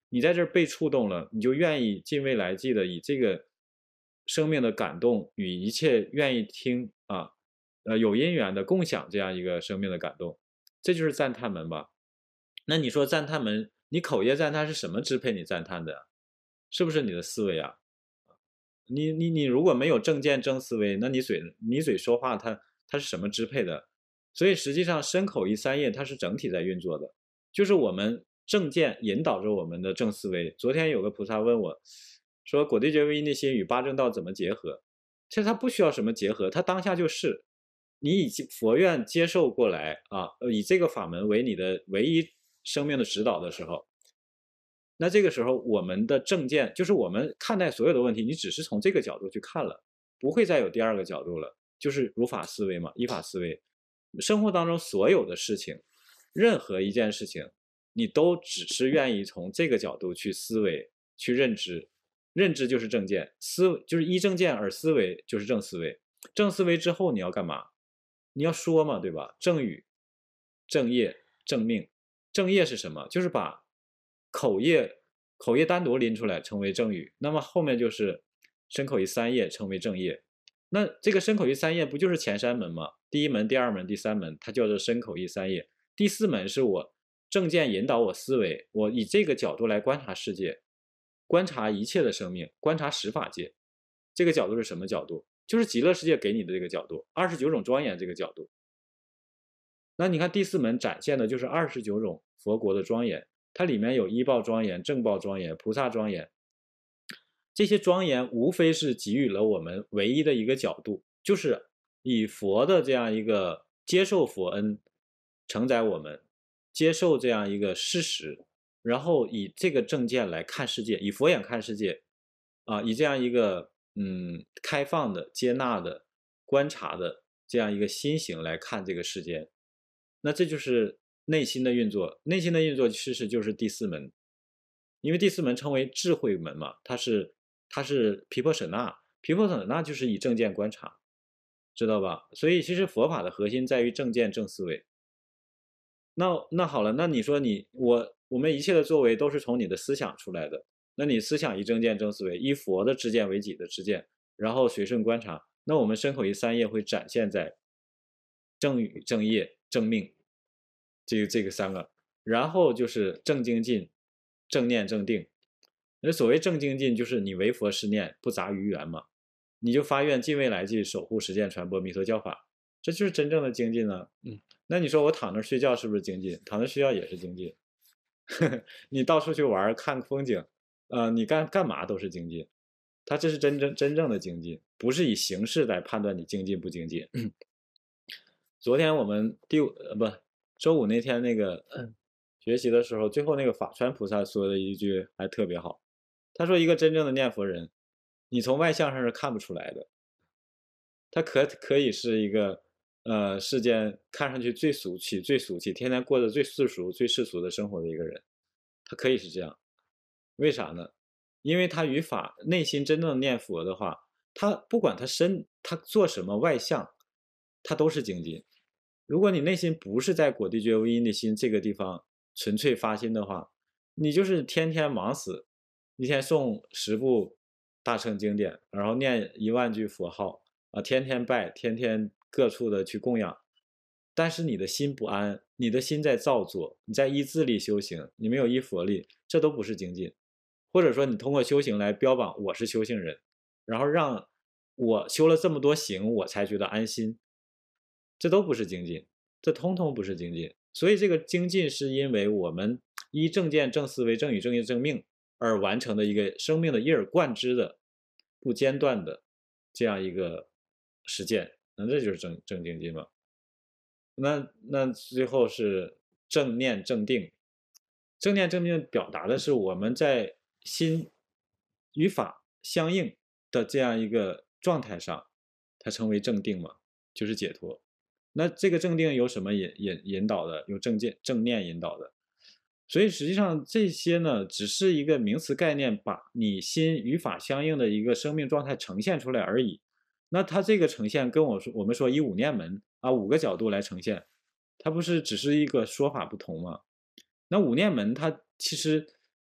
你在这儿被触动了，你就愿意尽未来际的以这个生命的感动与一切愿意听啊，呃有因缘的共享这样一个生命的感动，这就是赞叹门吧。那你说赞叹门，你口业赞叹是什么支配你赞叹的呀？是不是你的思维啊？你你你如果没有正见正思维，那你嘴你嘴说话它它是什么支配的？所以实际上身口意三业它是整体在运作的，就是我们正见引导着我们的正思维。昨天有个菩萨问我，说果地觉唯一的心与八正道怎么结合？其实它不需要什么结合，它当下就是。你以佛愿接受过来啊，以这个法门为你的唯一生命的指导的时候，那这个时候我们的正见就是我们看待所有的问题，你只是从这个角度去看了，不会再有第二个角度了，就是如法思维嘛，依法思维。生活当中所有的事情，任何一件事情，你都只是愿意从这个角度去思维、去认知，认知就是正见，思就是依正见而思维就是正思维。正思维之后你要干嘛？你要说嘛，对吧？正语、正业、正命。正业是什么？就是把口业口业单独拎出来成为正语，那么后面就是身口意三业成为正业。那这个身口意三业不就是前三门吗？第一门、第二门、第三门，它叫做身口意三业。第四门是我正见引导我思维，我以这个角度来观察世界，观察一切的生命，观察十法界。这个角度是什么角度？就是极乐世界给你的这个角度，二十九种庄严这个角度。那你看第四门展现的就是二十九种佛国的庄严，它里面有依报庄严、正报庄严、菩萨庄严。这些庄严无非是给予了我们唯一的一个角度，就是以佛的这样一个接受佛恩承载我们，接受这样一个事实，然后以这个正见来看世界，以佛眼看世界啊，以这样一个嗯，开放的、接纳的、观察的这样一个心形来看这个世间，那这就是内心的运作。内心的运作其实就是第四门，因为第四门称为智慧门嘛，它是它是毗婆舍那，毗婆舍那就是以正见观察，知道吧？所以其实佛法的核心在于正见正思维。那那好了，那你说你我我们一切的作为都是从你的思想出来的。那你思想以正见正思维，依佛的知见为己的知见，然后随顺观察，那我们身口意三业会展现在正语、正业、正命这个这个三个，然后就是正精进、正念、正定。那所谓正精进，就是你为佛是念，不杂于缘嘛，你就发愿尽未来际守护实践传播弥陀教法，这就是真正的精进啊。嗯，那你说我躺着睡觉是不是精进？躺着睡觉也是精进。你到处去玩看风景。呃，你干干嘛都是精进，他这是真正真正的精进，不是以形式来判断你精进不精进。昨天我们第五呃不周五那天那个、嗯、学习的时候，最后那个法川菩萨说的一句还特别好，他说一个真正的念佛人，你从外相上是看不出来的，他可可以是一个呃世间看上去最俗气、最俗气，天天过着最世俗、最世俗的生活的一个人，他可以是这样。为啥呢？因为他与法内心真正念佛的话，他不管他身他做什么外相，他都是精进。如果你内心不是在果地觉唯一的心这个地方纯粹发心的话，你就是天天忙死，一天诵十部大乘经典，然后念一万句佛号啊，天天拜，天天各处的去供养，但是你的心不安，你的心在造作，你在依自力修行，你没有依佛力，这都不是精进。或者说你通过修行来标榜我是修行人，然后让我修了这么多行我才觉得安心，这都不是精进，这通通不是精进。所以这个精进是因为我们依正见、正思维、正语、正业、正命而完成的一个生命的一而贯之的不间断的这样一个实践，那这就是正正精进嘛。那那最后是正念正定，正念正定表达的是我们在心与法相应的这样一个状态上，它成为正定嘛，就是解脱。那这个正定有什么引引引导的？有正见正念引导的。所以实际上这些呢，只是一个名词概念，把你心与法相应的一个生命状态呈现出来而已。那它这个呈现跟我说我们说以五念门啊五个角度来呈现，它不是只是一个说法不同吗？那五念门它其实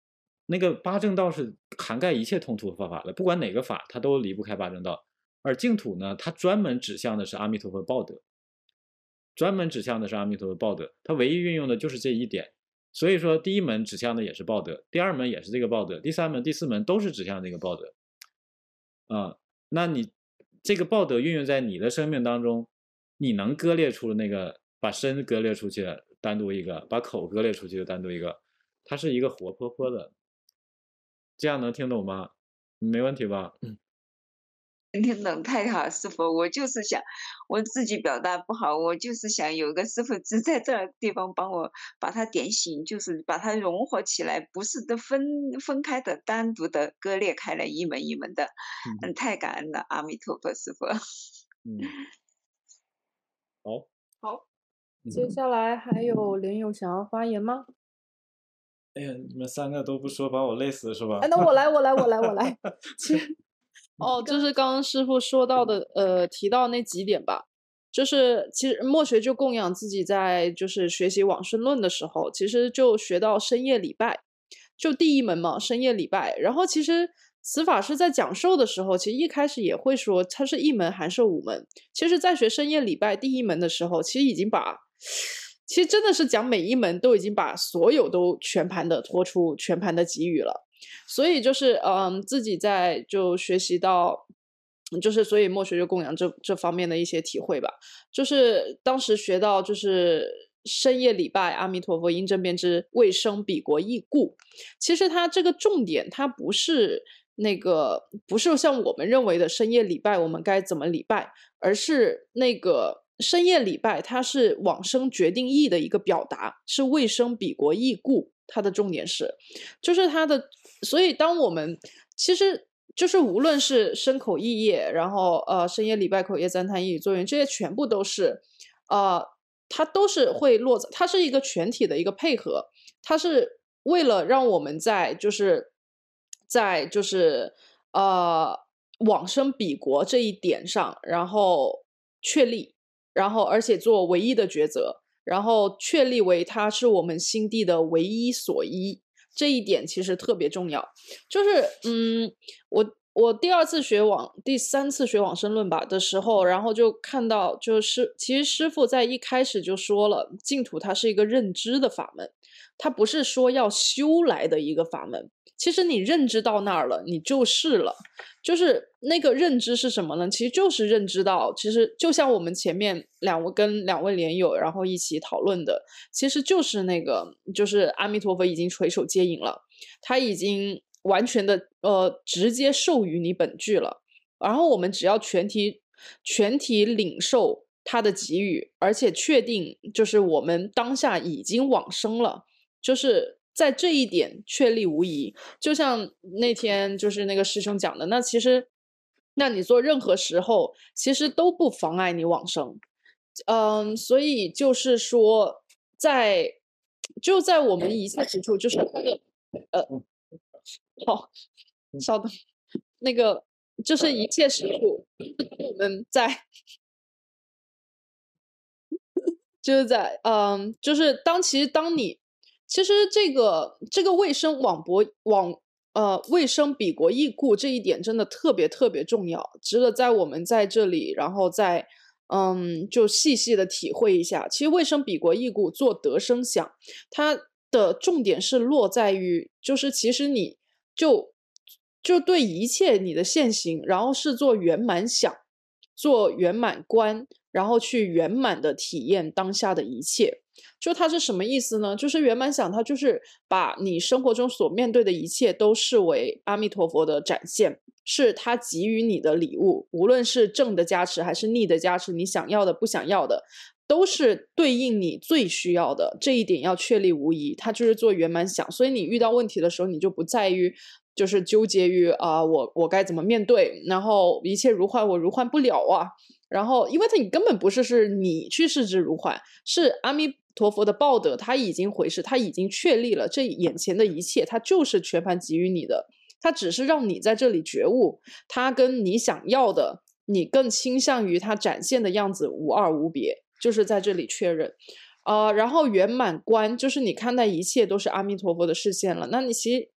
那个八正道是涵盖一切通途方法的，不管哪个法，它都离不开八正道。而净土呢，它专门指向的是阿弥陀佛报德，专门指向的是阿弥陀佛报德，它唯一运用的就是这一点。所以说，第一门指向的也是报德，第二门也是这个报德，第三门、第四门都是指向这个报德。啊，那你这个报德运用在你的生命当中，你能割裂出那个，把身割裂出去单独一个，把口割裂出去单独一个，它是一个活泼泼的。这样能听懂吗？没问题吧？嗯， 听懂，太好，师傅，我就是想我自己表达不好，我就是想有个师傅只在这儿地方帮我把它点醒，就是把它融合起来，不是的分分开的，单独的割裂开来，一门一门的。嗯，太感恩了，阿弥陀佛，师傅。 嗯，好， 好，接下来还有莲友想要发言吗？ 哎呀，你们三个都不说，把我累死是吧？ 哎，那我来，我来，我来，我来。其实，哦，就是刚刚师父说到的，呃，提到那几点吧。就是其实墨学就供养自己在就是学习往生论的时候，其实就学到深夜礼拜，就第一门嘛，深夜礼拜。然后其实此法师在讲授的时候，其实一开始也会说它是一门还是五门。其实，在学深夜礼拜第一门的时候，其实已经把。其实真的是讲每一门都已经把所有都全盘的托出全盘的给予了，所以就是嗯自己在就学习到，就是所以墨学就供养这这方面的一些体会吧，就是当时学到就是深夜礼拜阿弥陀佛因正遍知未生彼国异故，其实它这个重点它不是那个不是像我们认为的深夜礼拜我们该怎么礼拜，而是那个。深夜礼拜它是往生决定义的一个表达，是未生彼国异故，它的重点是就是它的，所以当我们其实就是无论是身口意业，然后呃深夜礼拜口业赞叹意语作用，这些全部都是呃它都是会落在，它是一个全体的一个配合，它是为了让我们在就是在就是呃往生彼国这一点上然后确立，然后而且做唯一的抉择，然后确立为它是我们心地的唯一所依，这一点其实特别重要。就是嗯，我我第二次学往第三次学往生论吧的时候，然后就看到就是其实师父在一开始就说了，净土它是一个认知的法门，它不是说要修来的一个法门。其实你认知到那儿了，你就是了。就是那个认知是什么呢？其实就是认知到，其实就像我们前面两位跟两位莲友然后一起讨论的，其实就是那个，就是阿弥陀佛已经垂手接引了，他已经完全的呃直接授予你本具了。然后我们只要全体全体领受他的给予，而且确定就是我们当下已经往生了，就是。在这一点确立无疑，就像那天就是那个师兄讲的，那其实，那你做任何时候，其实都不妨碍你往生，嗯，所以就是说，在就在我们一切之处，就是那个呃，好，稍等，那个就是一切时处，我们在。就是在嗯，就是当其实当你。其实这个这个未生往博往呃未生彼国异故这一点真的特别特别重要，值得在我们在这里然后再嗯就细细的体会一下。其实未生彼国异故做得生想，它的重点是落在于就是其实你就就对一切你的现行，然后是做圆满想，做圆满观，然后去圆满的体验当下的一切。就它是什么意思呢？就是圆满想，它就是把你生活中所面对的一切都视为阿弥陀佛的展现，是他给予你的礼物，无论是正的加持还是逆的加持，你想要的不想要的，都是对应你最需要的，这一点要确立无疑。它就是做圆满想，所以你遇到问题的时候，你就不在于就是纠结于啊、呃，我我该怎么面对，然后一切如幻，我如幻不了啊。然后，因为它你根本不是是你去视之如幻，是阿弥陀佛的报德，他已经回世，他已经确立了这眼前的一切，他就是全盘给予你的，他只是让你在这里觉悟，他跟你想要的，你更倾向于他展现的样子无二无别，就是在这里确认。呃，然后圆满观就是你看待一切都是阿弥陀佛的视线了，那你其实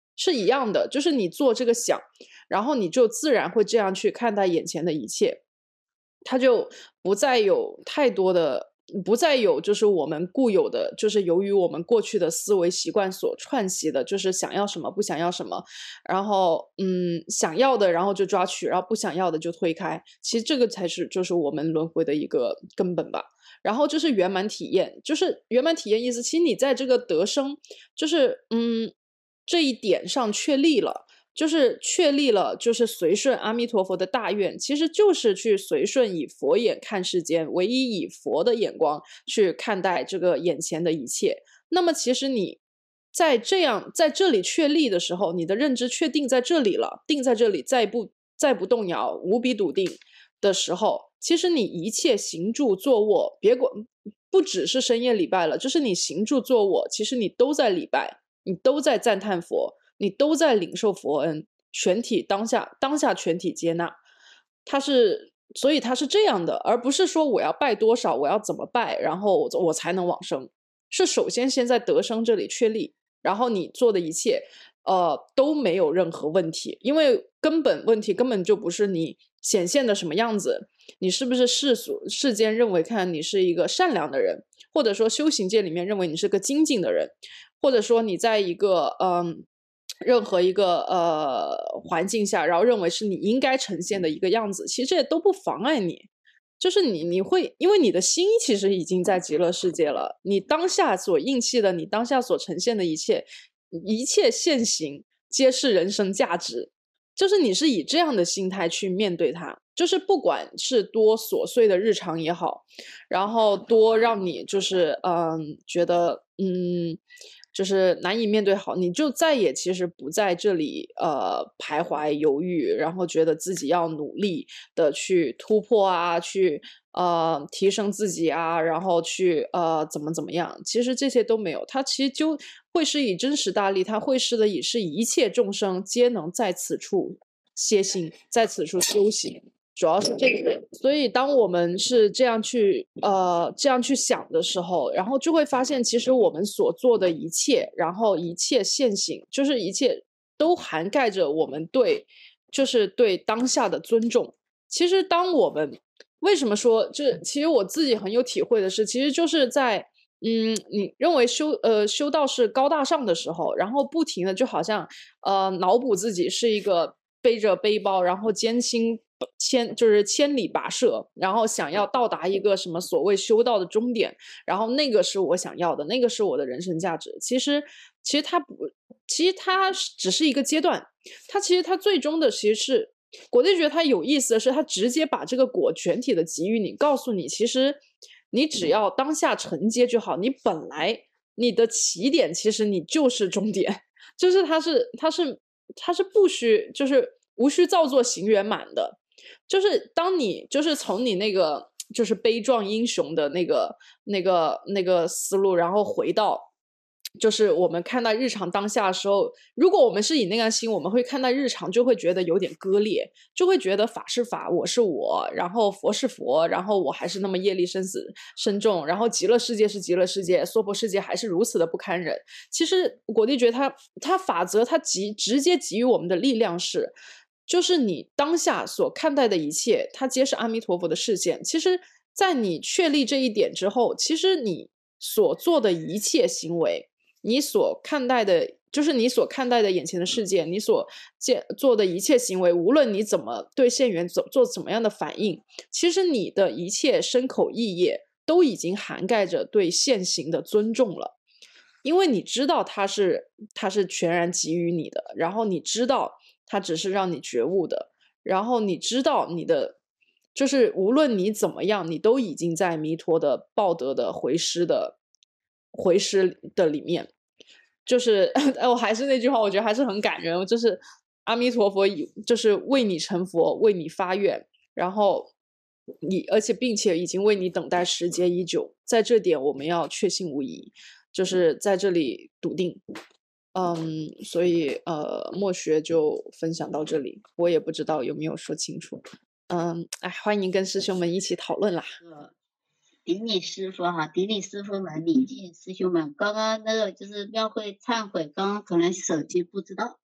是一样的，就是你做这个想，然后你就自然会这样去看待眼前的一切，它就不再有太多的，不再有就是我们固有的，就是由于我们过去的思维习惯所串习的，就是想要什么不想要什么，然后嗯想要的然后就抓取，然后不想要的就推开，其实这个才是就是我们轮回的一个根本吧。然后就是圆满体验，就是圆满体验意思，其实你在这个得生，就是嗯这一点上确立了，就是确立了，就是随顺阿弥陀佛的大愿，其实就是去随顺以佛眼看世间，唯一以佛的眼光去看待这个眼前的一切。那么其实你在这样在这里确立的时候，你的认知确定在这里了，定在这里，再不再不动摇，无比笃定的时候，其实你一切行住坐卧，别管不只是深夜礼拜了，就是你行住坐卧，其实你都在礼拜，你都在赞叹佛，你都在领受佛恩，全体当下当下全体接纳，它是所以它是这样的，而不是说我要拜多少，我要怎么拜，然后我我才能往生，是首先先在得生这里确立，然后你做的一切呃都没有任何问题，因为根本问题根本就不是你显现的什么样子，你是不是世俗世间认为看你是一个善良的人，或者说修行界里面认为你是个精进的人，或者说你在一个嗯任何一个呃环境下，然后认为是你应该呈现的一个样子，其实这也都不妨碍你，就是你你会因为你的心其实已经在极乐世界了，你当下所应气的，你当下所呈现的一切一切现行皆是人生价值，就是你是以这样的心态去面对它，就是不管是多琐碎的日常也好，然后多让你就是嗯觉得嗯就是难以面对好，你就再也其实不在这里呃徘徊犹豫，然后觉得自己要努力的去突破啊，去呃提升自己啊，然后去呃怎么怎么样，其实这些都没有，它其实就会是以真实大力，它会是的也是一切众生皆能在此处歇心，在此处修行，主要是这个。所以当我们是这样去呃这样去想的时候，然后就会发现其实我们所做的一切，然后一切现行，就是一切都涵盖着我们对就是对当下的尊重。其实当我们为什么说这其实我自己很有体会的是，其实就是在嗯，你认为修呃修道是高大上的时候，然后不停的就好像呃脑补自己是一个背着背包，然后艰辛千就是千里跋涉，然后想要到达一个什么所谓修道的终点，然后那个是我想要的，那个是我的人生价值。其实其实它不，其实它只是一个阶段，它其实它最终的其实是果地觉得它有意思的是，它直接把这个果全体的给予你，告诉你其实你只要当下承接就好，你本来你的起点其实你就是终点，就是它是它是它是不需就是无需造作行圆满的，就是当你就是从你那个就是悲壮英雄的那个那个那个思路，然后回到就是我们看待日常当下的时候，如果我们是以那个心，我们会看待日常就会觉得有点割裂，就会觉得法是法，我是我，然后佛是佛，然后我还是那么业力生死深重，然后极乐世界是极乐世界，娑婆世界还是如此的不堪忍。其实果地觉得它它法则它给直接给予我们的力量是，就是你当下所看待的一切，它皆是阿弥陀佛的视线。其实在你确立这一点之后，其实你所做的一切行为，你所看待的就是你所看待的眼前的世界，你所做的一切行为，无论你怎么对现缘做做怎么样的反应，其实你的一切身口意业都已经涵盖着对现行的尊重了，因为你知道它是它是全然给予你的，然后你知道它只是让你觉悟的，然后你知道你的就是无论你怎么样，你都已经在弥陀的报德的回师的回师的里面，就是我还是那句话，我觉得还是很感人，就是阿弥陀佛就是为你成佛，为你发愿，然后你而且并且已经为你等待时节已久，在这点我们要确信无疑，就是在这里笃定。嗯，所以呃，墨学就分享到这里，我也不知道有没有说清楚。嗯，哎，欢迎跟师兄们一起讨论啦。 呃，顶礼师傅哈，顶礼师傅们，礼敬师兄们。刚刚那个就是庙会忏悔，刚刚可能手机不知道，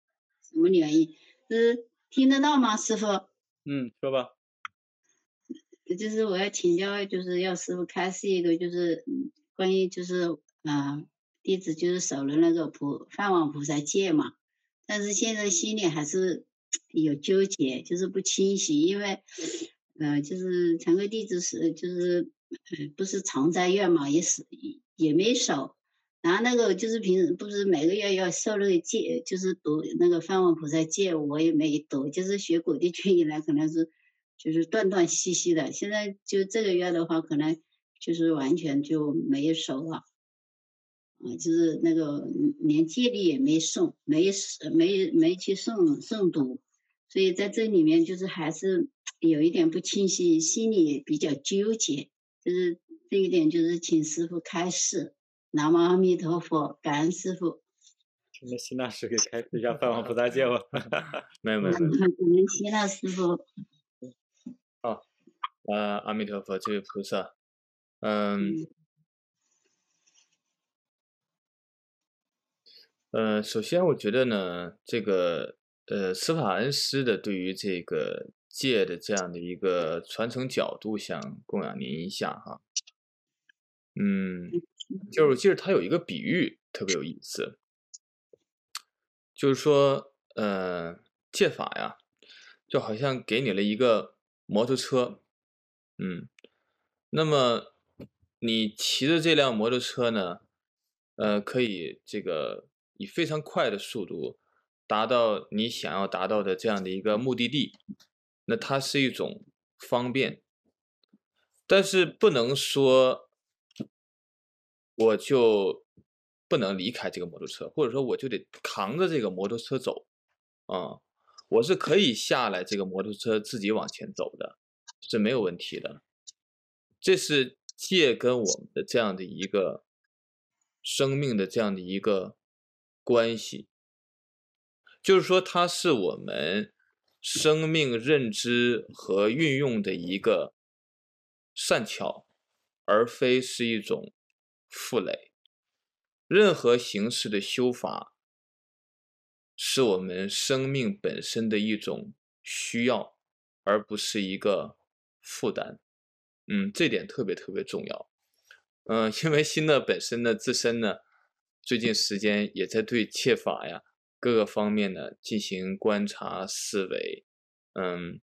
什么原因？是听得到吗，师傅？ 嗯，说吧。 就是我要请教，就是要师傅开示一个，就是关于就是啊、呃，弟子就是守了那个菩梵网菩萨戒嘛，但是现在心里还是有纠结，就是不清晰，因为呃，就是常规弟子是就是呃不是常在院嘛，也是也没守。然后那个就是平时不是每个月要受那个戒，就是读那个梵网菩萨戒，我也没读，就是学果地圈以来可能是就是断断续续的，现在就这个月的话，可能就是完全就没守了，啊，就是那个连戒律也没诵，没没没去诵诵读，所以在这里面就是还是有一点不清晰，心里比较纠结，就是这一点就是请师父开示。南无阿弥陀佛，感恩师父。 请那希纳师给开示一下梵网菩萨戒吧。 没有没有没有。 感恩希纳师父。 好，啊，阿弥陀佛，这位菩萨，嗯，呃，首先我觉得呢，这个呃，司法恩师的对于这个戒的这样的一个传承角度，想供养您一下哈。嗯，就是我记得他有一个比喻特别有意思，就是说，呃，戒法呀，就好像给你了一个摩托车，嗯，那么你骑着这辆摩托车呢，呃，可以这个以非常快的速度达到你想要达到的这样的一个目的地，那它是一种方便，但是不能说我就不能离开这个摩托车，或者说我就得扛着这个摩托车走啊，我是可以下来这个摩托车自己往前走的，是没有问题的。这是戒跟我们的这样的一个生命的这样的一个关系，就是说它是我们生命认知和运用的一个善巧，而非是一种负累。任何形式的修法是我们生命本身的一种需要，而不是一个负担。嗯，这点特别特别重要。嗯、呃，因为新的本身呢，自身呢，最近时间也在对戒法呀各个方面呢进行观察思维。嗯，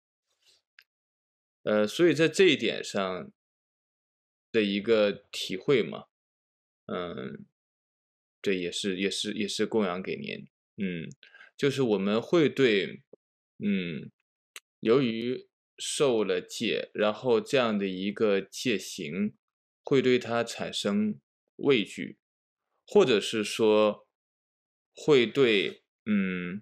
呃，所以在这一点上的一个体会嘛，嗯，这也是也是也是供养给您。嗯，就是我们会对，嗯，由于受了戒，然后这样的一个戒行，会对它产生畏惧，或者是说会对，嗯，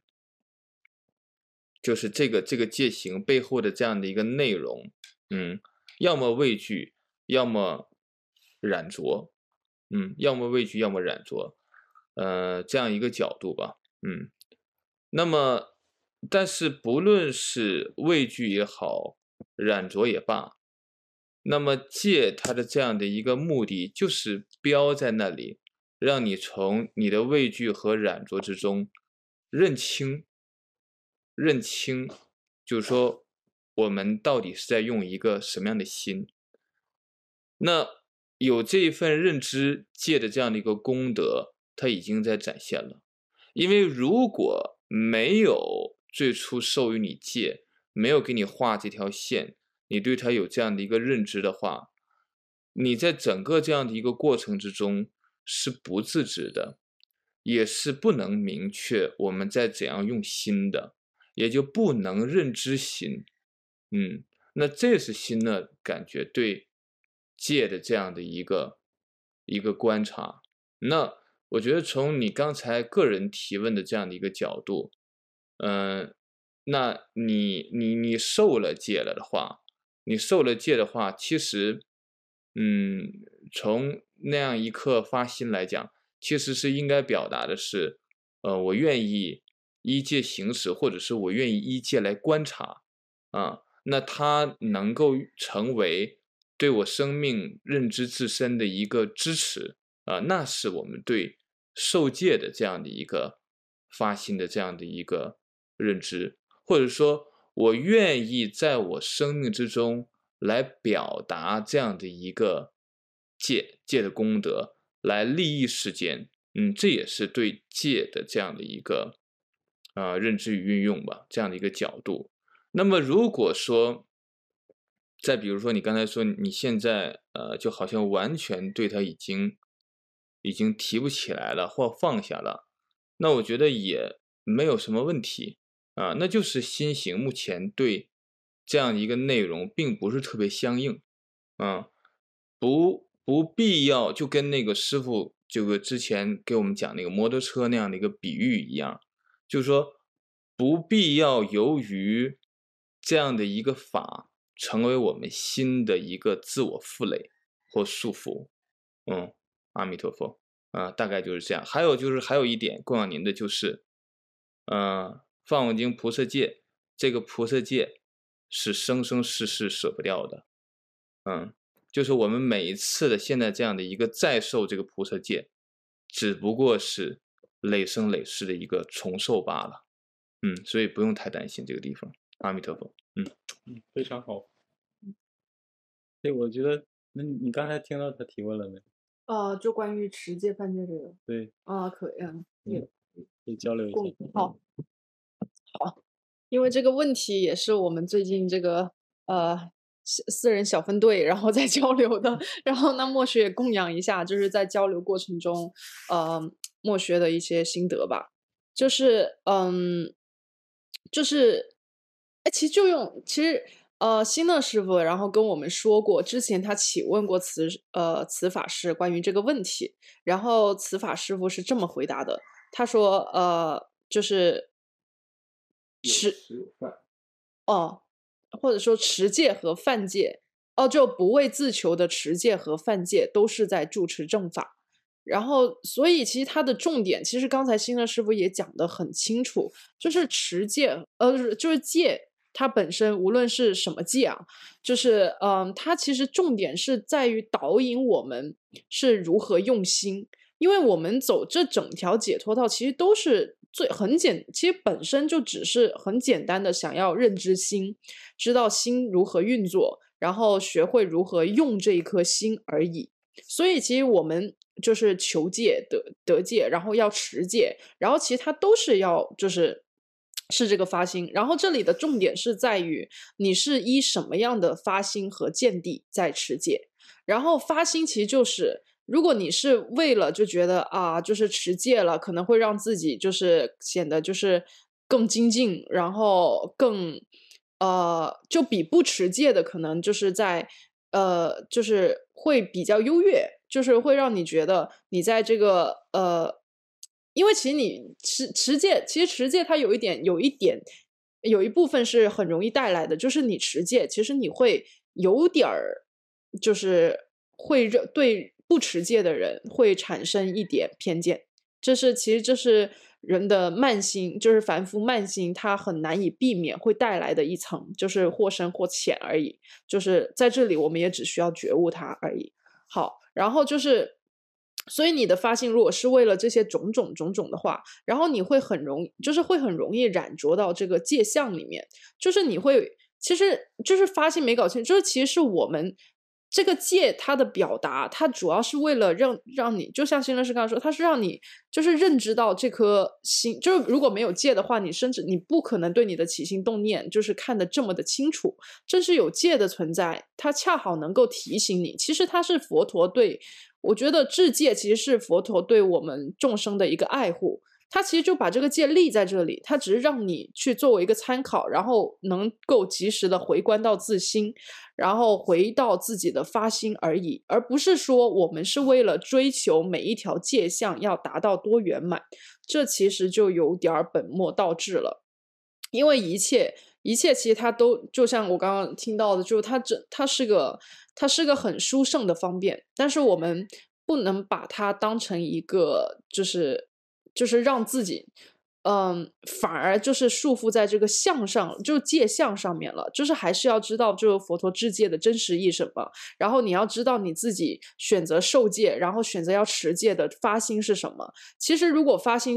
就是这个这个戒行背后的这样的一个内容，嗯，要么畏惧，要么染着，嗯，要么畏惧，要么染着，呃，这样一个角度吧，嗯。那么，但是不论是畏惧也好，染着也罢，那么戒它的这样的一个目的，就是标在那里，让你从你的畏惧和染着之中认清，认清，就是说我们到底是在用一个什么样的心。那有这一份认知戒的这样的一个功德，它已经在展现了。因为如果没有最初授予你戒，没有给你画这条线，你对它有这样的一个认知的话，你在整个这样的一个过程之中是不自知的，也是不能明确我们在怎样用心的，也就不能认知心。嗯，那这是心的感觉对戒的这样的一个一个观察。那我觉得从你刚才个人提问的这样的一个角度，嗯、呃，那你你你受了戒了的话，你受了戒的话，其实，嗯，从那样一刻发心来讲，其实是应该表达的是，呃，我愿意依戒行使，或者是我愿意依戒来观察，啊，那它能够成为对我生命认知自身的一个支持。啊，那是我们对受戒的这样的一个发心的这样的一个认知，或者说我愿意在我生命之中来表达这样的一个戒戒的功德，来利益世间。嗯，这也是对戒的这样的一个呃认知与运用吧，这样的一个角度。那么如果说再比如说你刚才说你现在呃就好像完全对它已经已经提不起来了或放下了，那我觉得也没有什么问题啊，那就是心行目前对这样一个内容并不是特别相应啊，不不必要就跟那个师傅这个之前给我们讲那个摩托车那样的一个比喻一样，就是说不必要由于这样的一个法成为我们心的一个自我负累或束缚。嗯，阿弥陀佛啊，大概就是这样。还有就是还有一点供养您的就是，呃，放光经菩萨戒，这个菩萨戒是生生世世舍不掉的。嗯，就是我们每一次的现在这样的一个再受这个菩萨戒，只不过是累生累世的一个重受罢了。嗯，所以不用太担心这个地方。阿弥陀佛。嗯嗯，非常好。对，我觉得，那你刚才听到他提问了没？ 呃，就关于持戒犯戒这个。 对。 啊，可以啊，也可以交流一下。 好，好，因为这个问题也是我们最近这个呃私人小分队然后在交流的，然后那默学也供养一下，就是在交流过程中，呃，默学的一些心得吧，就是嗯，就是哎，其实就用其实。呃，新乐师傅然后跟我们说过，之前他启问过慈呃慈法师关于这个问题，然后慈法师傅是这么回答的，他说呃就是持哦，或者说持戒和犯戒哦，就不为自求的持戒和犯戒都是在住持正法。然后，所以其实它的重点，其实刚才新乐师傅也讲得很清楚，就是持戒，呃，就是戒。它本身无论是什么戒啊，就是嗯，它其实重点是在于导引我们是如何用心，因为我们走这整条解脱道，其实都是最很简，其实本身就只是很简单的想要认知心，知道心如何运作，然后学会如何用这一颗心而已。所以其实我们就是求戒得得戒，然后要持戒，然后其实它都是要就是。是这个发心，然后这里的重点是在于你是依什么样的发心和见地在持戒，然后发心其实就是如果你是为了就觉得啊就是持戒了可能会让自己就是显得就是更精进，然后更呃就比不持戒的可能就是在呃就是会比较优越，就是会让你觉得你在这个呃因为其实你持持戒，其实持戒它有一点，有一点，有一部分是很容易带来的，就是你持戒，其实你会有点儿，就是会对不持戒的人会产生一点偏见，这是其实这是人的慢心，就是凡夫慢心，它很难以避免会带来的一层，就是或深或浅而已，就是在这里我们也只需要觉悟它而已。好，然后就是。所以你的发心如果是为了这些种种种种的话，然后你会很容易，就是会很容易染着到这个戒相里面，就是你会，其实就是发心没搞清楚，就是其实是我们这个戒它的表达，它主要是为了让让你，就像新乐师刚才说，它是让你就是认知到这颗心，就是如果没有戒的话，你甚至你不可能对你的起心动念就是看得这么的清楚，正是有戒的存在，它恰好能够提醒你，其实它是佛陀对。我觉得智戒其实是佛陀对我们众生的一个爱护，他其实就把这个戒立在这里，他只是让你去作为一个参考，然后能够及时的回观到自心，然后回到自己的发心而已，而不是说我们是为了追求每一条戒相要达到多圆满，这其实就有点本末倒置了，因为一切一切其实它都就像我刚刚听到的，就它这它是个它是个很殊胜的方便，但是我们不能把它当成一个就是就是让自己嗯反而就是束缚在这个相上，就戒相上面了，就是还是要知道就是佛陀制戒的真实意什么，然后你要知道你自己选择受戒，然后选择要持戒的发心是什么。其实如果发心就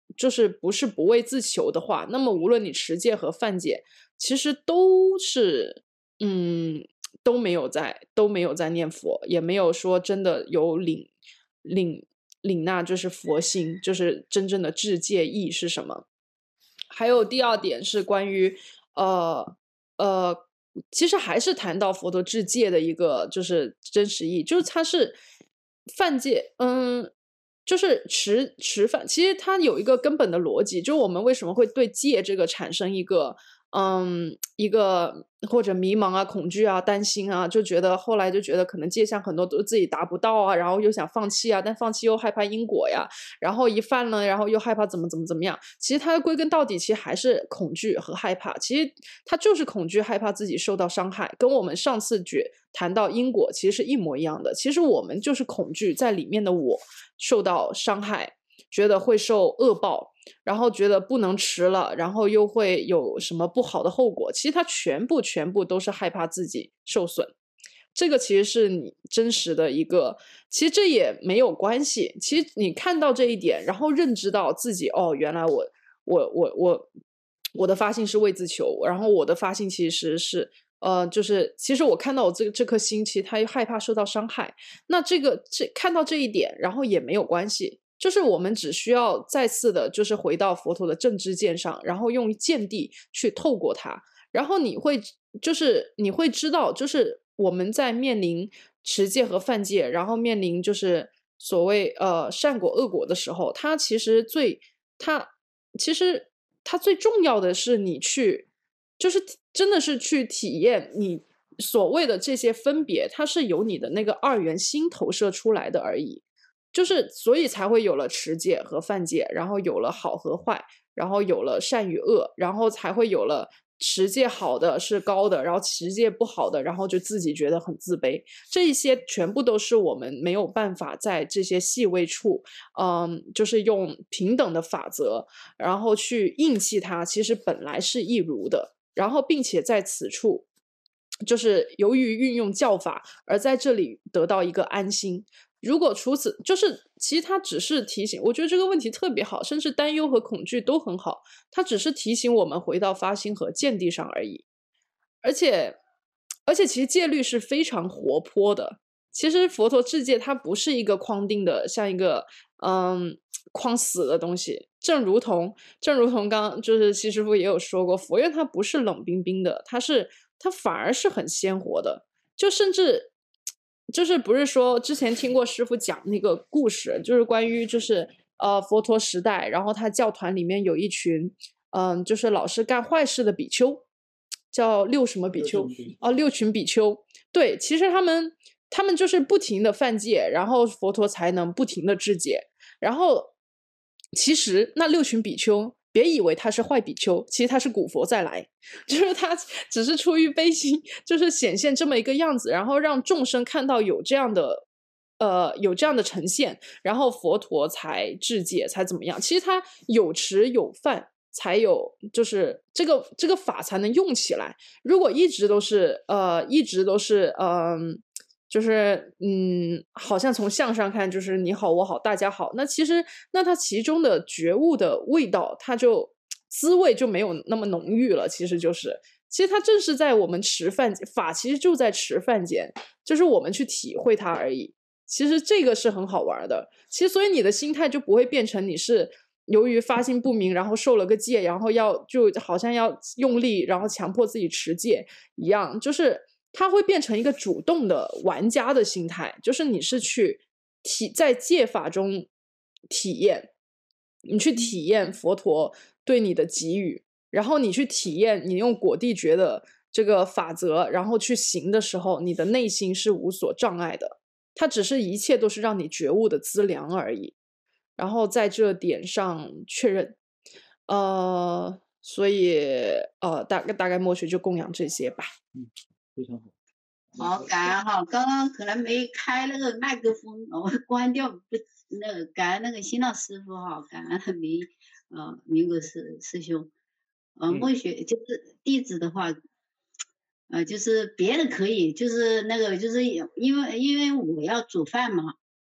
就是不是不为自求的话，那么无论你持戒和犯戒，其实都是嗯都没有在都没有在念佛，也没有说真的有领领领纳就是佛心，就是真正的智戒意是什么。还有第二点是关于呃呃，其实还是谈到佛陀智戒的一个就是真实意，就是它是犯戒，嗯，就是持持犯，其实它有一个根本的逻辑，就是我们为什么会对戒这个产生一个嗯一个或者迷茫啊、恐惧啊、担心啊，就觉得后来就觉得可能戒相很多都自己达不到啊，然后又想放弃啊，但放弃又害怕因果呀，然后一犯了，然后又害怕怎么怎么怎么样。其实它归根到底，其实还是恐惧和害怕。其实它就是恐惧、害怕自己受到伤害，跟我们上次觉谈到因果其实是一模一样的。其实我们就是恐惧在里面的我受到伤害，觉得会受恶报，然后觉得不能持了，然后又会有什么不好的后果。其实它全部全部都是害怕自己受损。这个其实是你真实的一个，其实这也没有关系。其实你看到这一点，然后认知到自己，哦，原来我我我我我的发心是为自求，然后我的发心其实是呃，就是其实我看到我这个这颗心，其实他害怕受到伤害。那这个这看到这一点，然后也没有关系。就是我们只需要再次的，就是回到佛陀的正知见上，然后用见地去透过它，然后你会就是你会知道，就是我们在面临持戒和犯戒，然后面临就是所谓呃善果恶果的时候，它其实最它其实它最重要的是你去就是真的是去体验你所谓的这些分别，它是由你的那个二元心投射出来的而已。就是所以才会有了持戒和犯戒，然后有了好和坏，然后有了善与恶，然后才会有了持戒好的是高的，然后持戒不好的，然后就自己觉得很自卑。这一些全部都是我们没有办法在这些细微处，嗯，就是用平等的法则，然后去硬气它，其实本来是一如的，然后并且在此处。就是由于运用教法，而在这里得到一个安心。如果除此，就是其实他只是提醒，我觉得这个问题特别好，甚至担忧和恐惧都很好。他只是提醒我们回到发心和见地上而已。而且，而且其实戒律是非常活泼的。其实佛陀智戒它不是一个框定的，像一个嗯框死的东西。正如同正如同刚就是西师父也有说过，佛院它不是冷冰冰的，它是它反而是很鲜活的，就甚至。就是不是说之前听过师父讲那个故事，就是关于就是呃佛陀时代，然后他教团里面有一群嗯、呃、就是老是干坏事的比丘，叫六什么比丘哦六群比丘。对，其实他们他们就是不停的犯戒，然后佛陀才能不停的制戒。然后其实那六群比丘。别以为他是坏比丘，其实他是古佛再来，就是他只是出于悲心，就是显现这么一个样子，然后让众生看到有这样的，呃，有这样的呈现，然后佛陀才制戒，才怎么样？其实他有持有犯，才有就是这个这个法才能用起来。如果一直都是呃，一直都是嗯。呃就是嗯，好像从相上看就是你好我好大家好，那其实那它其中的觉悟的味道，它就滋味就没有那么浓郁了。其实就是其实它正是在我们持犯法，其实就在持犯间，就是我们去体会它而已。其实这个是很好玩的。其实所以你的心态就不会变成你是由于发心不明，然后受了个戒，然后要就好像要用力，然后强迫自己持戒一样，就是它会变成一个主动的玩家的心态，就是你是去体在戒法中体验，你去体验佛陀对你的给予，然后你去体验你用果地觉的这个法则，然后去行的时候，你的内心是无所障碍的，它只是一切都是让你觉悟的资粮而已。然后在这点上确认，呃，所以呃，大概大概默许就供养这些吧。 嗯，非常好。 好，感恩哈，刚刚可能没开那个麦克风，我关掉不那个感恩那个新浪师傅哈，感恩明呃明果师师兄，呃默许就是弟子的话，呃就是别的可以，就是那个就是因为因为我要煮饭嘛，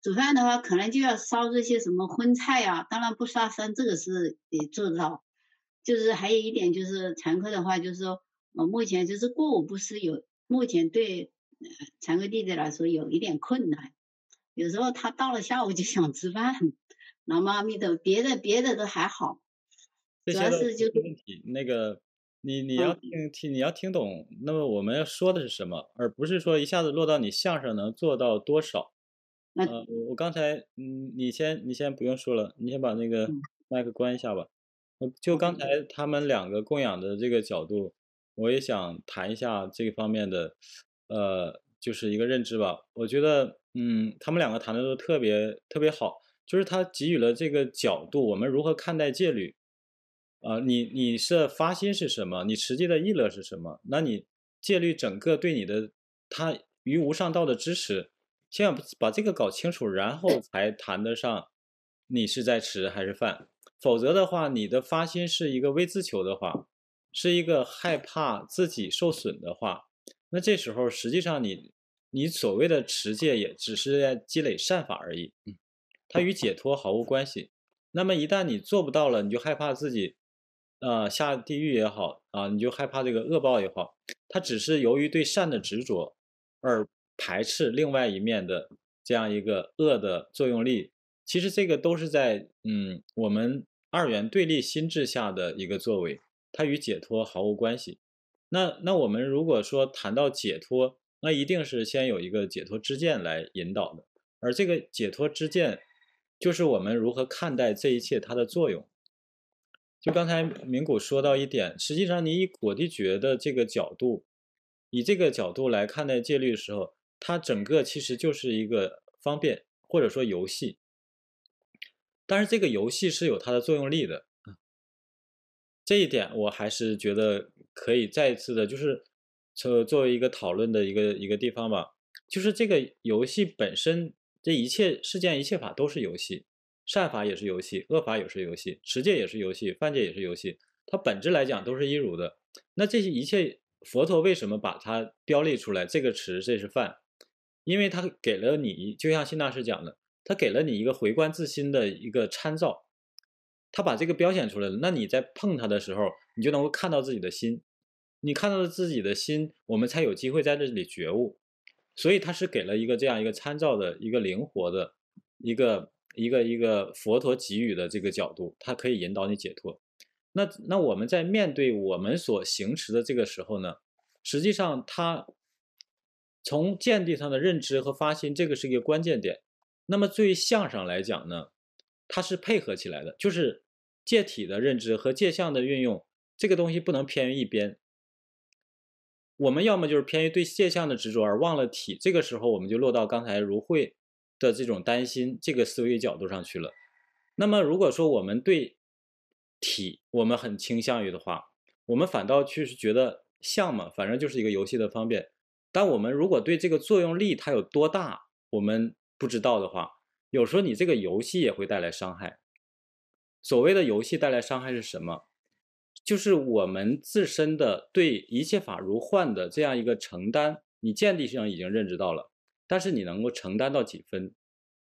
煮饭的话，可能就要烧这些什么荤菜啊，当然不杀生，这个是也做得到。就是还有一点就是常客的话，就是说，呃，目前就是过午不食有，目前对呃常客弟弟来说有一点困难。有时候他到了下午就想吃饭，南无阿弥陀，别的别的都还好，主这些都不要是就是问题。那个，你你要嗯听听，你要听懂，那么我们要说的是什么，而不是说一下子落到你相声能做到多少。 那呃，我我刚才，嗯，你先你先不用说了，你先把那个嗯麦克关一下吧。呃就刚才他们两个供养的这个角度，我也想谈一下这个方面的，呃，就是一个认知吧。我觉得，嗯，他们两个谈的都特别特别好，就是他给予了这个角度，我们如何看待戒律。啊、你你是发心是什么？你实际的意乐是什么？那你戒律整个对你的它于无上道的支持，先要把这个搞清楚，然后才谈得上你是在吃还是饭。否则的话，你的发心是一个为自求的话，是一个害怕自己受损的话，那这时候实际上你你所谓的持戒也只是在积累善法而已，嗯，它与解脱毫无关系。那么一旦你做不到了，你就害怕自己，呃，下地狱也好啊，你就害怕这个恶报也好，它只是由于对善的执着而排斥另外一面的这样一个恶的作用力。其实这个都是在嗯我们二元对立心智下的一个作为，它与解脱毫无关系。那那我们如果说谈到解脱，那一定是先有一个解脱知见来引导的，而这个解脱知见，就是我们如何看待这一切它的作用。就刚才明谷说到一点，实际上你以果地觉的这个角度，以这个角度来看待戒律的时候，它整个其实就是一个方便或者说游戏，但是这个游戏是有它的作用力的。这一点我还是觉得可以再一次的，就是作作为一个讨论的一个一个地方吧。就是这个游戏本身，这一切世间一切法都是游戏，善法也是游戏，恶法也是游戏，持戒也是游戏，犯戒也是游戏，它本质来讲都是一如的。那这些一切，佛陀为什么把它标列出来？这个持，这是犯，因为他给了你，就像辛大师讲的，他给了你一个回观自心的一个参照。他把这个标显出来了，那你在碰它的时候，你就能够看到自己的心，你看到了自己的心，我们才有机会在这里觉悟。所以他是给了一个这样一个参照的一个灵活的一个一个一个佛陀给予的这个角度，它可以引导你解脱。那那我们在面对我们所行持的这个时候呢，实际上它从见地上的认知和发心，这个是一个关键点。那么对于相上来讲呢，它是配合起来的，就是戒体的认知和戒相的运用，这个东西不能偏于一边。我们要么就是偏于对戒相的执着而忘了体，这个时候我们就落到刚才如慧的这种担心这个思维角度上去了。那么如果说我们对体我们很倾向于的话，我们反倒去是觉得相嘛，反正就是一个游戏的方便。但我们如果对这个作用力它有多大，我们不知道的话，有时候你这个游戏也会带来伤害。所谓的游戏带来伤害是什么？就是我们自身的对一切法如幻的这样一个承担，你见地上已经认知到了，但是你能够承担到几分，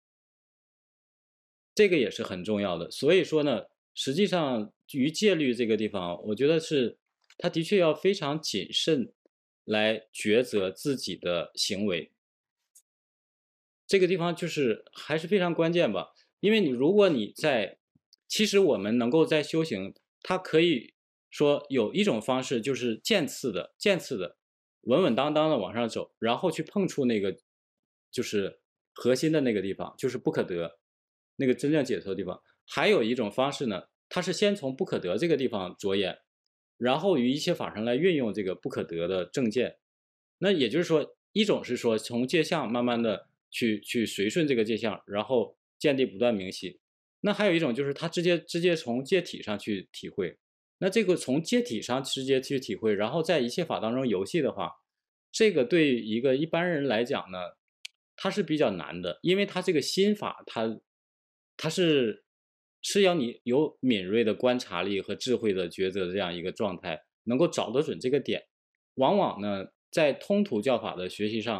这个也是很重要的。所以说呢，实际上于戒律这个地方，我觉得是他的确要非常谨慎来抉择自己的行为。这个地方就是还是非常关键吧，因为你如果你在，其实我们能够在修行，它可以说有一种方式就是渐次的、渐次的、稳稳当当的往上走，然后去碰触那个就是核心的那个地方，就是不可得那个真正解脱的地方。还有一种方式呢，它是先从不可得这个地方着眼，然后于一切法上来运用这个不可得的正见。那也就是说，一种是说从戒相慢慢的去去随顺这个戒相，然后见地不断明晰。那还有一种就是他直接直接从戒体上去体会。那这个从戒体上直接去体会，然后在一切法当中游戏的话，这个对一个一般人来讲呢，它是比较难的，因为它这个心法，它它是是要你有敏锐的观察力和智慧的抉择的这样一个状态，能够找得准这个点。往往呢，在通途教法的学习上，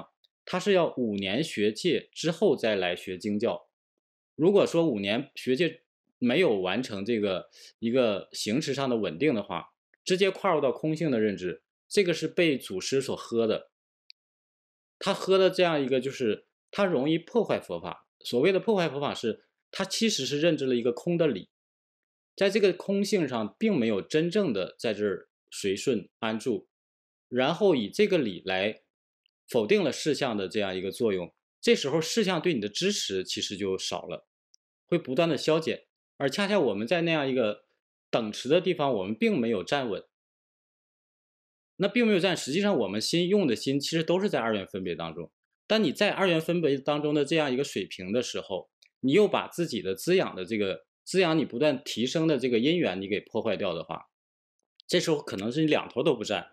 他是要五年学戒之后再来学经教。如果说五年学戒没有完成这个一个行持上的稳定的话，直接跨入到空性的认知，这个是被祖师所喝的。他喝的这样一个就是他容易破坏佛法。所谓的破坏佛法是，他其实是认知了一个空的理，在这个空性上并没有真正的在这儿随顺安住，然后以这个理来否定了事项的这样一个作用。这时候事项对你的支持其实就少了，会不断的消减。而恰恰我们在那样一个等持的地方，我们并没有站稳。那并没有站，实际上我们心用的心其实都是在二元分别当中。但你在二元分别当中的这样一个水平的时候，你又把自己的滋养的这个滋养你不断提升的这个因缘你给破坏掉的话，这时候可能是你两头都不占，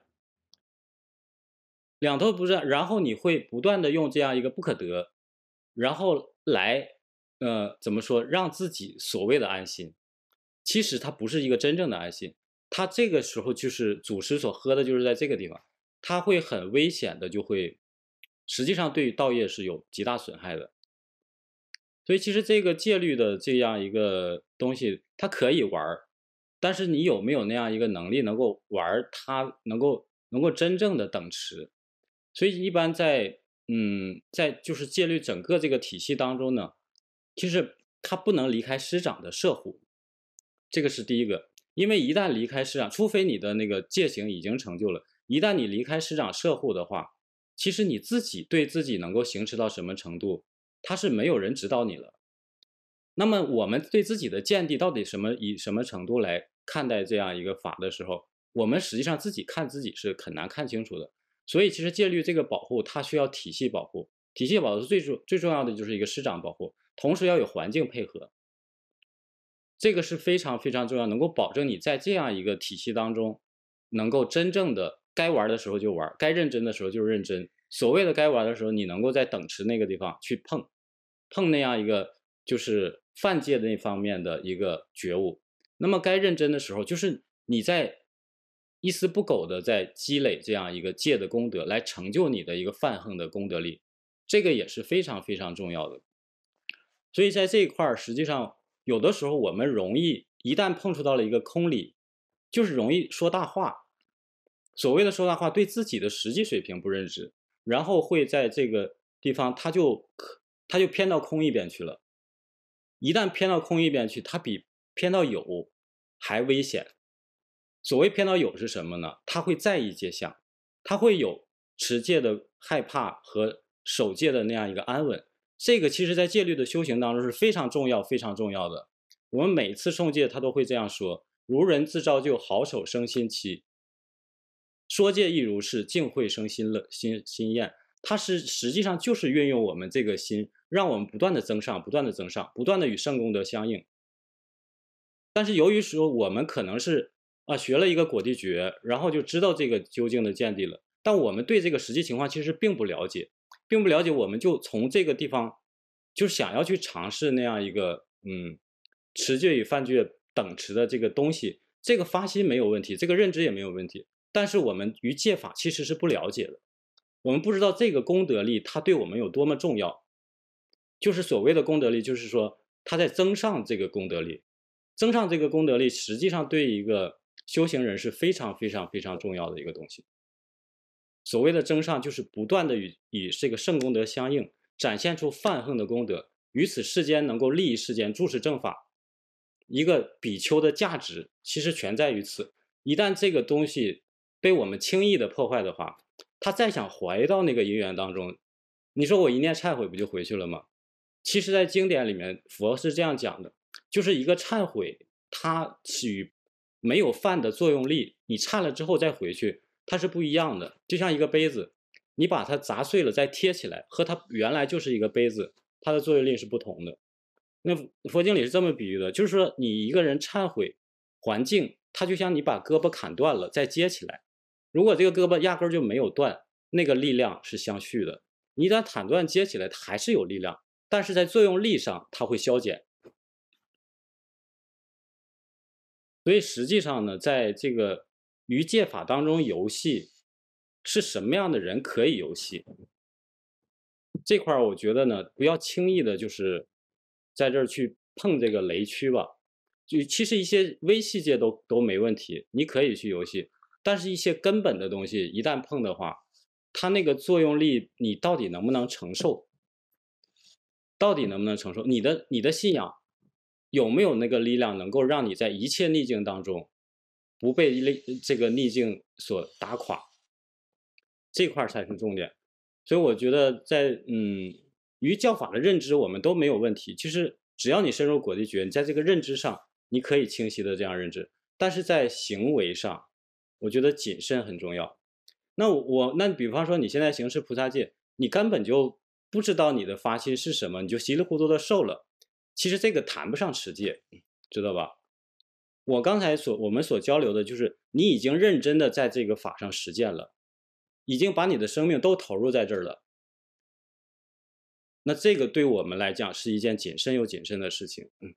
两头不占，然后你会不断的用这样一个不可得，然后来呃怎么说让自己所谓的安心，其实它不是一个真正的安心。他这个时候就是祖师所喝的就是在这个地方，他会很危险的，就会实际上对道业是有极大损害的。所以其实这个戒律的这样一个东西它可以玩，但是你有没有那样一个能力能够玩它，能够能够真正的等持。所以一般在嗯在就是戒律整个这个体系当中呢，其实它不能离开师长的摄护，这个是第一个。因为一旦离开师长，除非你的那个戒行已经成就了，一旦你离开师长摄护的话，其实你自己对自己能够行持到什么程度，它是没有人指导你了。那么我们对自己的见地到底什么以什么程度来看待这样一个法的时候，我们实际上自己看自己是很难看清楚的。所以其实戒律这个保护它需要体系保护，体系保护最重最重要的就是一个师长保护，同时要有环境配合。这个是非常非常重要，能够保证你在这样一个体系当中能够真正的该玩的时候就玩，该认真的时候就认真。所谓的该玩的时候，你能够在等持那个地方去碰碰那样一个就是犯戒的那方面的一个觉悟。那么该认真的时候，就是你在一丝不苟的在积累这样一个戒的功德，来成就你的一个犯横的功德力，这个也是非常非常重要的。所以在这一块实际上有的时候我们容易一旦碰触到了一个空理，就是容易说大话。所谓的说大话，对自己的实际水平不认知，然后会在这个地方他就他就偏到空一边去了。一旦偏到空一边去，它比偏到有还危险。所谓偏到有是什么呢？他会在意戒相，他会有持戒的害怕和守戒的那样一个安稳。这个其实在戒律的修行当中是非常重要非常重要的。我们每次诵戒他都会这样说：如人自照旧，好守生心期。说戒亦如是，净慧生心乐心心厌。它是实际上就是运用我们这个心，让我们不断的增上不断的增上不断的与圣功德相应。但是由于说我们可能是啊学了一个果地诀，然后就知道这个究竟的见地了，但我们对这个实际情况其实并不了解并不了解，我们就从这个地方就想要去尝试那样一个嗯持戒与犯戒等持的这个东西，这个发心没有问题，这个认知也没有问题，但是我们于戒法其实是不了解的，我们不知道这个功德力它对我们有多么重要。就是所谓的功德力，就是说它在增上这个功德力，增上这个功德力实际上对一个修行人是非常非常非常重要的一个东西。所谓的增上就是不断的与与这个圣功德相应，展现出泛横的功德，于此世间能够利益世间，注释正法。一个比丘的价值其实全在于此。一旦这个东西被我们轻易的破坏的话，他再想回到那个因缘当中，你说我一念忏悔不就回去了吗？其实在经典里面佛是这样讲的，就是一个忏悔它与没有犯的作用力，你忏了之后再回去它是不一样的。就像一个杯子，你把它砸碎了再贴起来，和它原来就是一个杯子，它的作用力是不同的。那佛经里是这么比喻的，就是说你一个人忏悔还境，它就像你把胳膊砍断了再接起来，如果这个胳膊压根就没有断，那个力量是相续的。你一旦砍断接起来，它还是有力量，但是在作用力上它会消减。所以实际上呢，在这个于戒法当中游戏，是什么样的人可以游戏？ 这块儿我觉得呢，不要轻易的就是在这儿去碰这个雷区吧。就其实一些微细节都都没问题，你可以去游戏，但是一些根本的东西一旦碰的话，它那个作用力你到底能不能承受？到底能不能承受？你的你的信仰有没有那个力量能够让你在一切逆境当中不被这个逆境所打垮？这块才是重点。所以我觉得在嗯于教法的认知我们都没有问题，其实只要你深入果地觉，你在这个认知上你可以清晰的这样认知，但是在行为上我觉得谨慎很重要。那我那比方说你现在行持菩萨戒，你根本就不知道你的发心是什么，你就稀里糊涂的受了，其实这个谈不上持戒，知道吧？我刚才所我们所交流的就是你已经认真的在这个法上实践了，已经把你的生命都投入在这儿了，那这个对我们来讲是一件谨慎又谨慎的事情。嗯，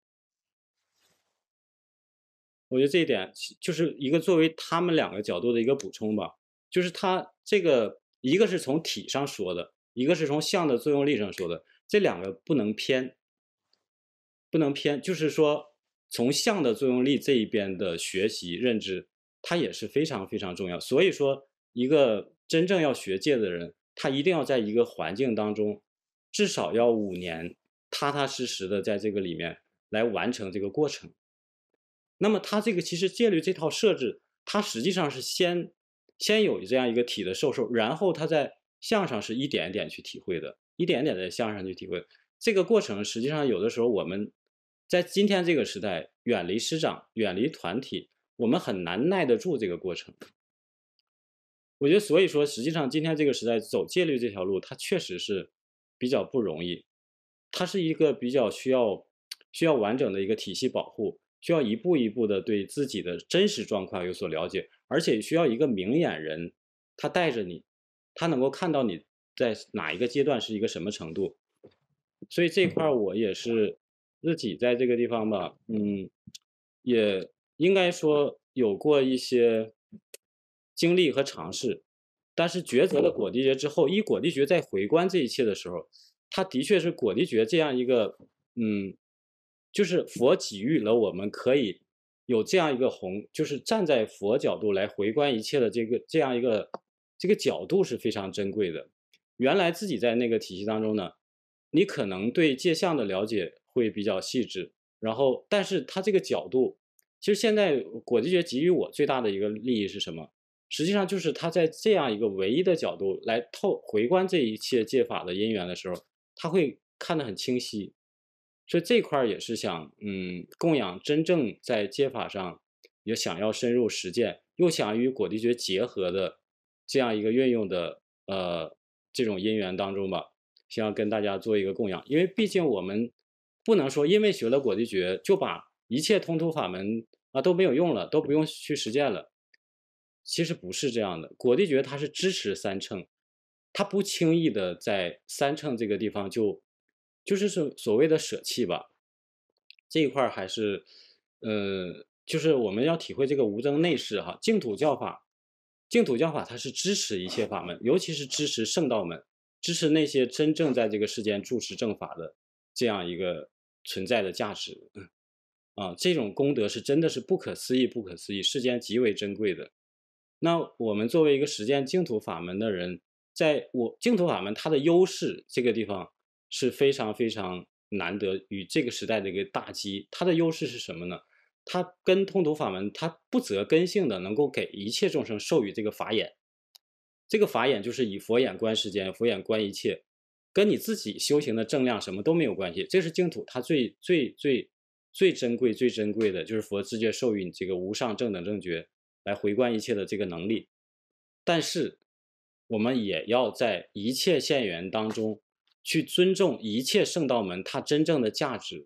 我觉得这一点就是一个作为他们两个角度的一个补充吧，就是他这个一个是从体上说的，一个是从相的作用力上说的，这两个不能偏，不能偏，就是说从相的作用力这一边的学习认知，它也是非常非常重要。所以说，一个真正要学戒的人，他一定要在一个环境当中，至少要五年，踏踏实实的在这个里面来完成这个过程。那么他这个其实戒律这套设置，它实际上是先先有这样一个体的受受，然后他在相上是一点一点去体会的，一点一点在相上去体会。这个过程实际上有的时候我们在今天这个时代，远离师长，远离团体，我们很难耐得住这个过程。我觉得所以说实际上今天这个时代走戒律这条路，它确实是比较不容易，它是一个比较需要需要完整的一个体系保护，需要一步一步的对自己的真实状况有所了解，而且需要一个明眼人，他带着你，他能够看到你在哪一个阶段是一个什么程度。所以这块我也是自己在这个地方吧，嗯，也应该说有过一些经历和尝试，但是抉择了果地觉之后，依果地觉在回观这一切的时候，它的确是果地觉这样一个，嗯，就是佛给予了我们可以有这样一个宏，就是站在佛角度来回观一切的这个这样一个这个角度是非常珍贵的。原来自己在那个体系当中呢，你可能对戒相的了解会比较细致，然后但是它这个角度，其实现在果地觉给予我最大的一个利益是什么？实际上就是他在这样一个唯一的角度来透回观这一切戒法的因缘的时候，他会看得很清晰。所以这块也是想，嗯，供养真正在戒法上也想要深入实践，又想与果地觉结合的这样一个运用的呃这种因缘当中吧，希望跟大家做一个供养。因为毕竟我们不能说因为学了果地觉就把一切通途法门啊都没有用了，都不用去实践了。其实不是这样的，果地觉它是支持三乘，它不轻易的在三乘这个地方就就是所所谓的舍弃吧。这一块还是呃就是我们要体会这个无争内视哈。净土教法净土教法它是支持一切法门，尤其是支持圣道门，支持那些真正在这个世间住持正法的这样一个存在的价值。啊，这种功德是真的是不可思议不可思议，世间极为珍贵的。那我们作为一个实践净土法门的人，在我净土法门它的优势这个地方是非常非常难得，与这个时代的一个大机。它的优势是什么呢？它跟通途法门它不择根性的能够给一切众生授予这个法眼，这个法眼就是以佛眼观世间，佛眼观一切，跟你自己修行的正量什么都没有关系。这是净土它最最最最珍贵最珍贵的，就是佛直接授予你这个无上正等正觉来回观一切的这个能力。但是我们也要在一切现缘当中去尊重一切圣道门它真正的价值。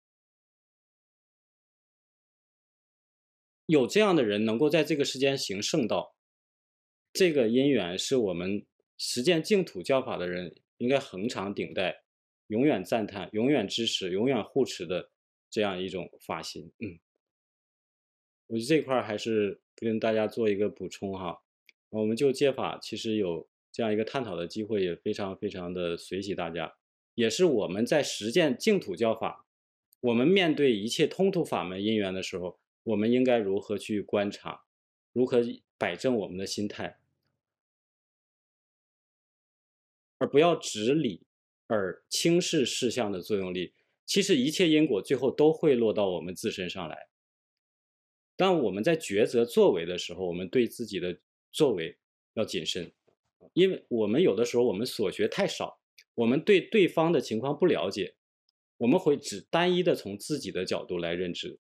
有这样的人能够在这个世间行圣道，这个因缘是我们实践净土教法的人应该恒常顶戴，永远赞叹，永远支持，永远护持的这样一种法心。嗯，我觉得这块还是跟大家做一个补充哈。我们就戒法其实有这样一个探讨的机会，也非常非常的随喜大家，也是我们在实践净土教法，我们面对一切通途法门因缘的时候，我们应该如何去观察，如何摆正我们的心态，而不要只理而轻视事项的作用力。其实一切因果最后都会落到我们自身上来。当我们在抉择作为的时候，我们对自己的作为要谨慎，因为我们有的时候我们所学太少，我们对对方的情况不了解，我们会只单一的从自己的角度来认知。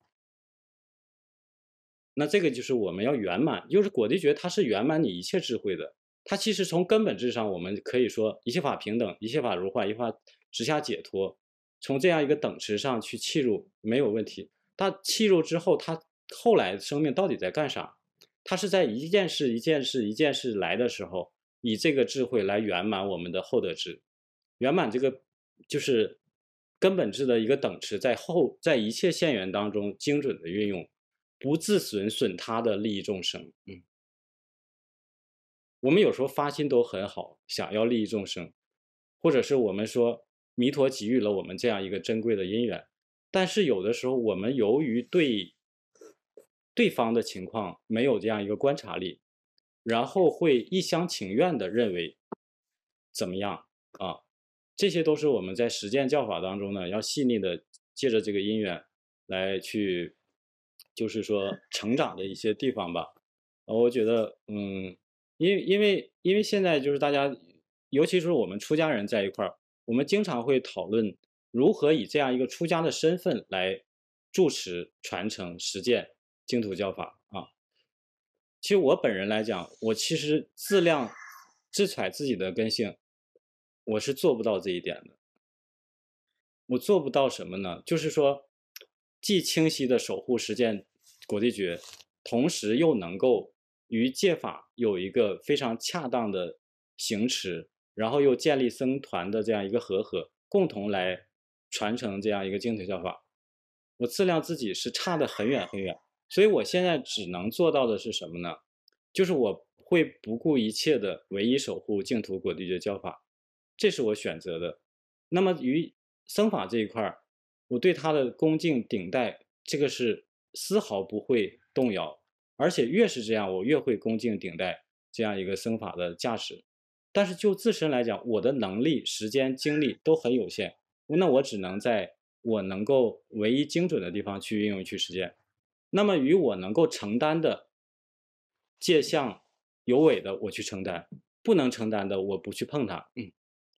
那这个就是我们要圆满，就是果地觉它是圆满你一切智慧的。它其实从根本质上，我们可以说一切法平等，一切法如幻，一切法直下解脱，从这样一个等持上去契入没有问题。它契入之后，它后来生命到底在干啥？它是在一件事一件事一件事来的时候，以这个智慧来圆满我们的后得智，圆满这个就是根本质的一个等持，在后在一切现缘当中精准的运用，不自损损他的利益众生。嗯，我们有时候发心都很好，想要利益众生，或者是我们说弥陀给予了我们这样一个珍贵的因缘，但是有的时候我们由于对对方的情况没有这样一个观察力，然后会一厢情愿的认为怎么样啊？这些都是我们在实践教法当中呢，要细腻的借着这个因缘来去，就是说成长的一些地方吧。我觉得，嗯，因为因为因为现在就是大家，尤其是我们出家人在一块儿，我们经常会讨论如何以这样一个出家的身份来住持、传承、实践净土教法啊。其实我本人来讲，我其实自量自揣自己的根性，我是做不到这一点的。我做不到什么呢？就是说，既清晰的守护实践果地觉，同时又能够与戒法有一个非常恰当的行持，然后又建立僧团的这样一个和合，共同来传承这样一个净土教法。我自量自己是差得很远很远，所以我现在只能做到的是什么呢？就是我会不顾一切的唯一守护净土果地觉教法，这是我选择的。那么于僧法这一块，我对他的恭敬顶戴，这个是丝毫不会动摇，而且越是这样，我越会恭敬顶戴这样一个僧法的价值。但是就自身来讲，我的能力、时间、精力都很有限，那我只能在我能够唯一精准的地方去运用、去实践。那么与我能够承担的界相有违的，我去承担；不能承担的，我不去碰它。嗯。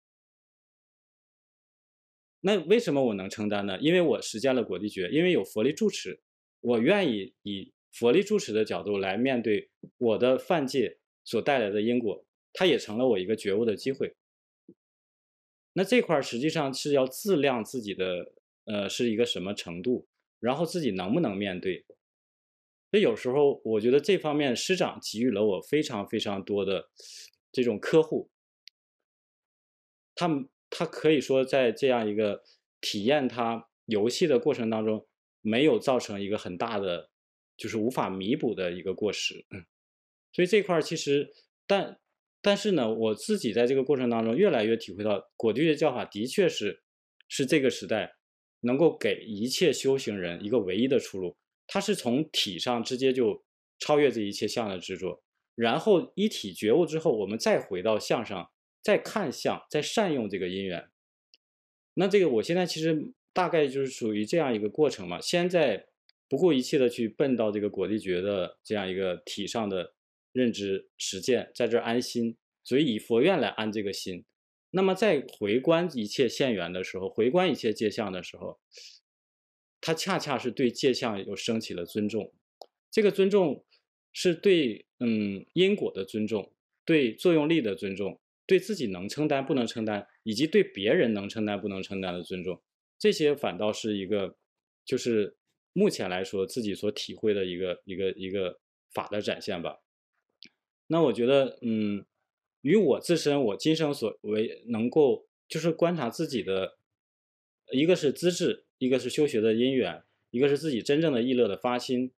那为什么我能承担呢？因为我实践了果地觉，因为有佛力住持，我愿意以佛力住持的角度来面对我的犯戒所带来的因果，它也成了我一个觉悟的机会。那这块实际上是要自量自己的，呃，是一个什么程度，然后自己能不能面对。所以有时候我觉得这方面师长给予了我非常非常多的这种呵护，他们他可以说在这样一个体验他游戏的过程当中，没有造成一个很大的就是无法弥补的一个过失。嗯，所以这块其实但但是呢，我自己在这个过程当中越来越体会到，果地觉教法的确是是这个时代能够给一切修行人一个唯一的出路。它是从体上直接就超越这一切相的执着，然后一体觉悟之后，我们再回到相上，再看相，再善用这个因缘。那这个我现在其实大概就是属于这样一个过程嘛，先在不顾一切的去奔到这个果地觉的这样一个体上的认知实践，在这安心，所以以佛愿来安这个心。那么在回观一切现缘的时候，回观一切界相的时候，它恰恰是对界相有升起了尊重，这个尊重是对嗯因果的尊重，对作用力的尊重，对自己能承担不能承担，以及对别人能承担不能承担的尊重，这些反倒是一个就是目前来说自己所体会的一个一个一个法的展现吧。那我觉得嗯，与我自身我今生所为能够就是观察自己的，一个是资质，一个是修学的因缘，一个是自己真正的意乐的发心，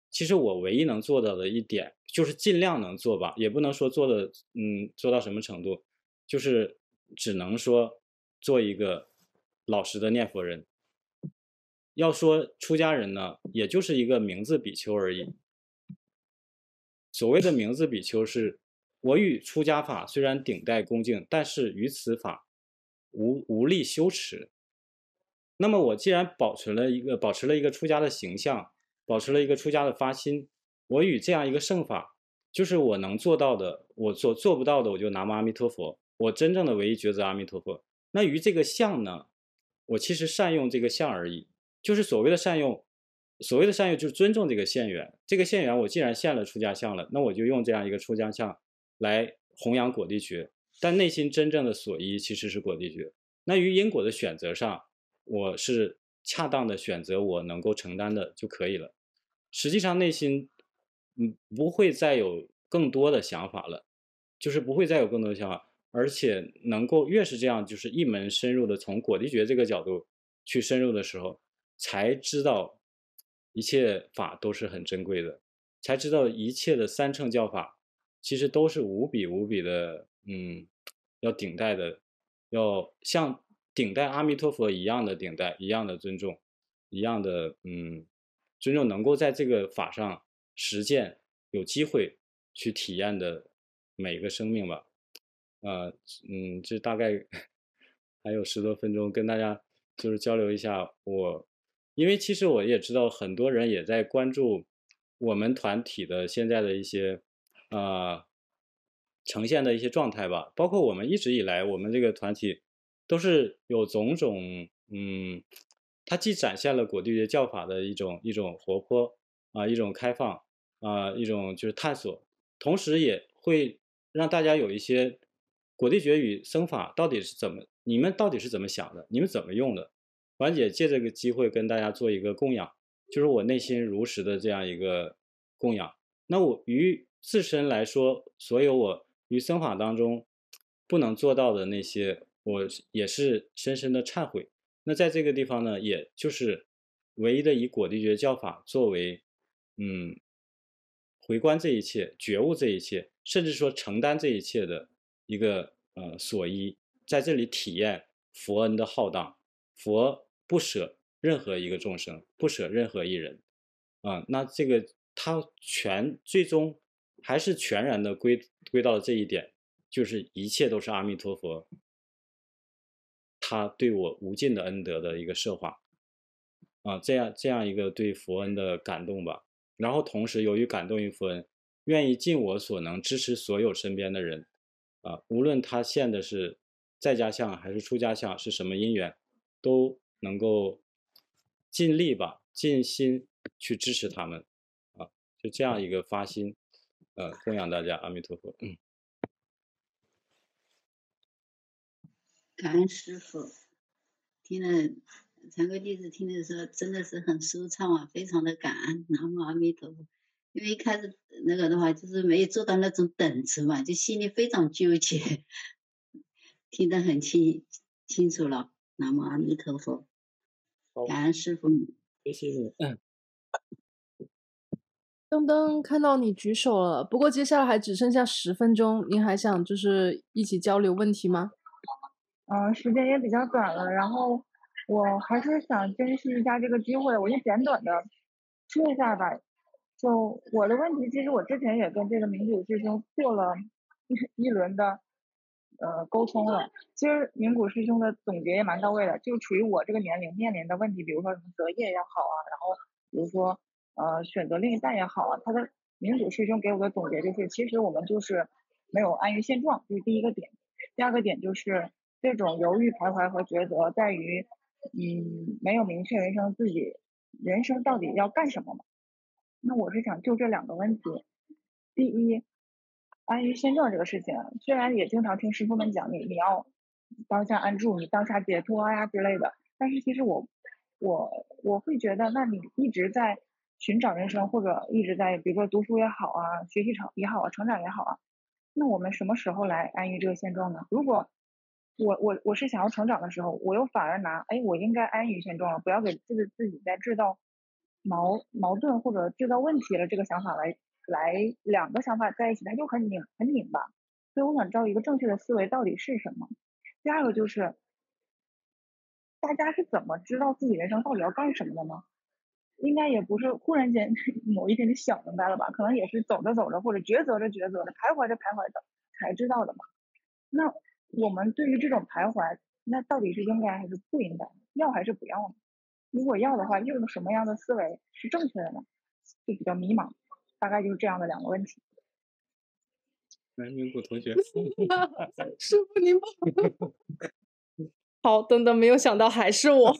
其实我唯一能做到的一点就是尽量能做吧，也不能说做的嗯做到什么程度，就是只能说做一个老实的念佛人。要说出家人呢，也就是一个名字比丘而已。所谓的名字比丘是，我与出家法虽然顶戴恭敬，但是于此法无无力修持。那么我既然保持了一个保持了一个出家的形象，保持了一个出家的发心，我与这样一个圣法，就是我能做到的，我所做不到的，我就南无阿弥陀佛。我真正的唯一抉择阿弥陀佛。那于这个相呢，我其实善用这个相而已。就是所谓的善用，所谓的善用就是尊重这个现缘。这个现缘我既然现了出家相了，那我就用这样一个出家相来弘扬果地觉。但内心真正的所依其实是果地觉。那于因果的选择上，我是恰当的选择我能够承担的就可以了。实际上内心嗯不会再有更多的想法了，就是不会再有更多的想法，而且能够越是这样，就是一门深入的从果地觉这个角度去深入的时候，才知道一切法都是很珍贵的，才知道一切的三乘教法其实都是无比无比的嗯要顶戴的，要像顶戴阿弥陀佛一样的顶戴，一样的尊重，一样的嗯尊重能够在这个法上实践有机会去体验的每一个生命吧。呃嗯这大概还有十多分钟跟大家就是交流一下我，因为其实我也知道很多人也在关注我们团体的现在的一些呃呈现的一些状态吧，包括我们一直以来我们这个团体都是有种种嗯，它既展现了果地觉教法的一种一种活泼啊、呃，一种开放啊、呃，一种就是探索，同时也会让大家有一些果地觉与僧法到底是怎么，你们到底是怎么想的，你们怎么用的。婉姐借这个机会跟大家做一个供养，就是我内心如实的这样一个供养。那我于自身来说，所有我于僧法当中不能做到的那些，我也是深深的忏悔。那在这个地方呢，也就是唯一的以果地觉教法作为嗯回观这一切，觉悟这一切，甚至说承担这一切的一个呃所依，在这里体验佛恩的浩荡。佛不舍任何一个众生，不舍任何一人啊、呃，那这个他全最终还是全然的归归到了这一点，就是一切都是阿弥陀佛他对我无尽的恩德的一个摄化啊，这样这样一个对佛恩的感动吧。然后同时由于感动于佛恩，愿意尽我所能支持所有身边的人啊，无论他现的是在家相还是出家相，是什么因缘，都能够尽力吧，尽心去支持他们啊，就这样一个发心，呃，供养大家，阿弥陀佛。嗯， 感恩师父，听了禅哥弟子听的时候真的是很舒畅啊，非常的感恩，南无阿弥陀佛。因为一开始那个的话，就是没有做到那种等值嘛，就心里非常纠结，听得很清清楚了。南无阿弥陀佛，感恩师父。 谢谢你。嗯。 噔噔，看到你举手了，不过接下来还只剩下十分钟，您还想就是一起交流问题吗？ 嗯、呃，时间也比较短了，然后我还是想珍惜一下这个机会，我就简短的说一下吧。就我的问题，其实我之前也跟这个明谷师兄做了一一轮的呃沟通了。其实明谷师兄的总结也蛮到位的，就处于我这个年龄面临的问题，比如说什么择业也好啊，然后比如说呃选择另一半也好啊，他的明谷师兄给我的总结就是，其实我们就是没有安于现状，这是第一个点。第二个点就是这种犹豫徘徊和抉择在于，嗯，没有明确人生自己人生到底要干什么嘛。那我是想就这两个问题，第一，安于现状这个事情，虽然也经常听师傅们讲你你要当下安住，你当下解脱啊之类的，但是其实我我我会觉得，那你一直在寻找人生，或者一直在比如说读书也好啊，学习成也好啊，成长也好啊，那我们什么时候来安于这个现状呢？如果我我我是想要成长的时候，我又反而拿哎我应该安于现状了，不要给自己自己再制造矛矛盾或者制造问题了这个想法来来两个想法在一起，它就很拧很拧巴。所以我想知道一个正确的思维到底是什么。第二个就是大家是怎么知道自己人生到底要干什么的呢？应该也不是忽然间某一天就想明白了吧，可能也是走着走着或者抉择着抉择着徘徊着徘徊着才知道的嘛。那我们对于这种徘徊，那到底是应该还是不应该，要还是不要呢？如果要的话，用什么样的思维是正确的呢？就比较迷茫，大概就是这样的两个问题。 来，名古同学。 师傅您好。好，等等，没有想到还是我。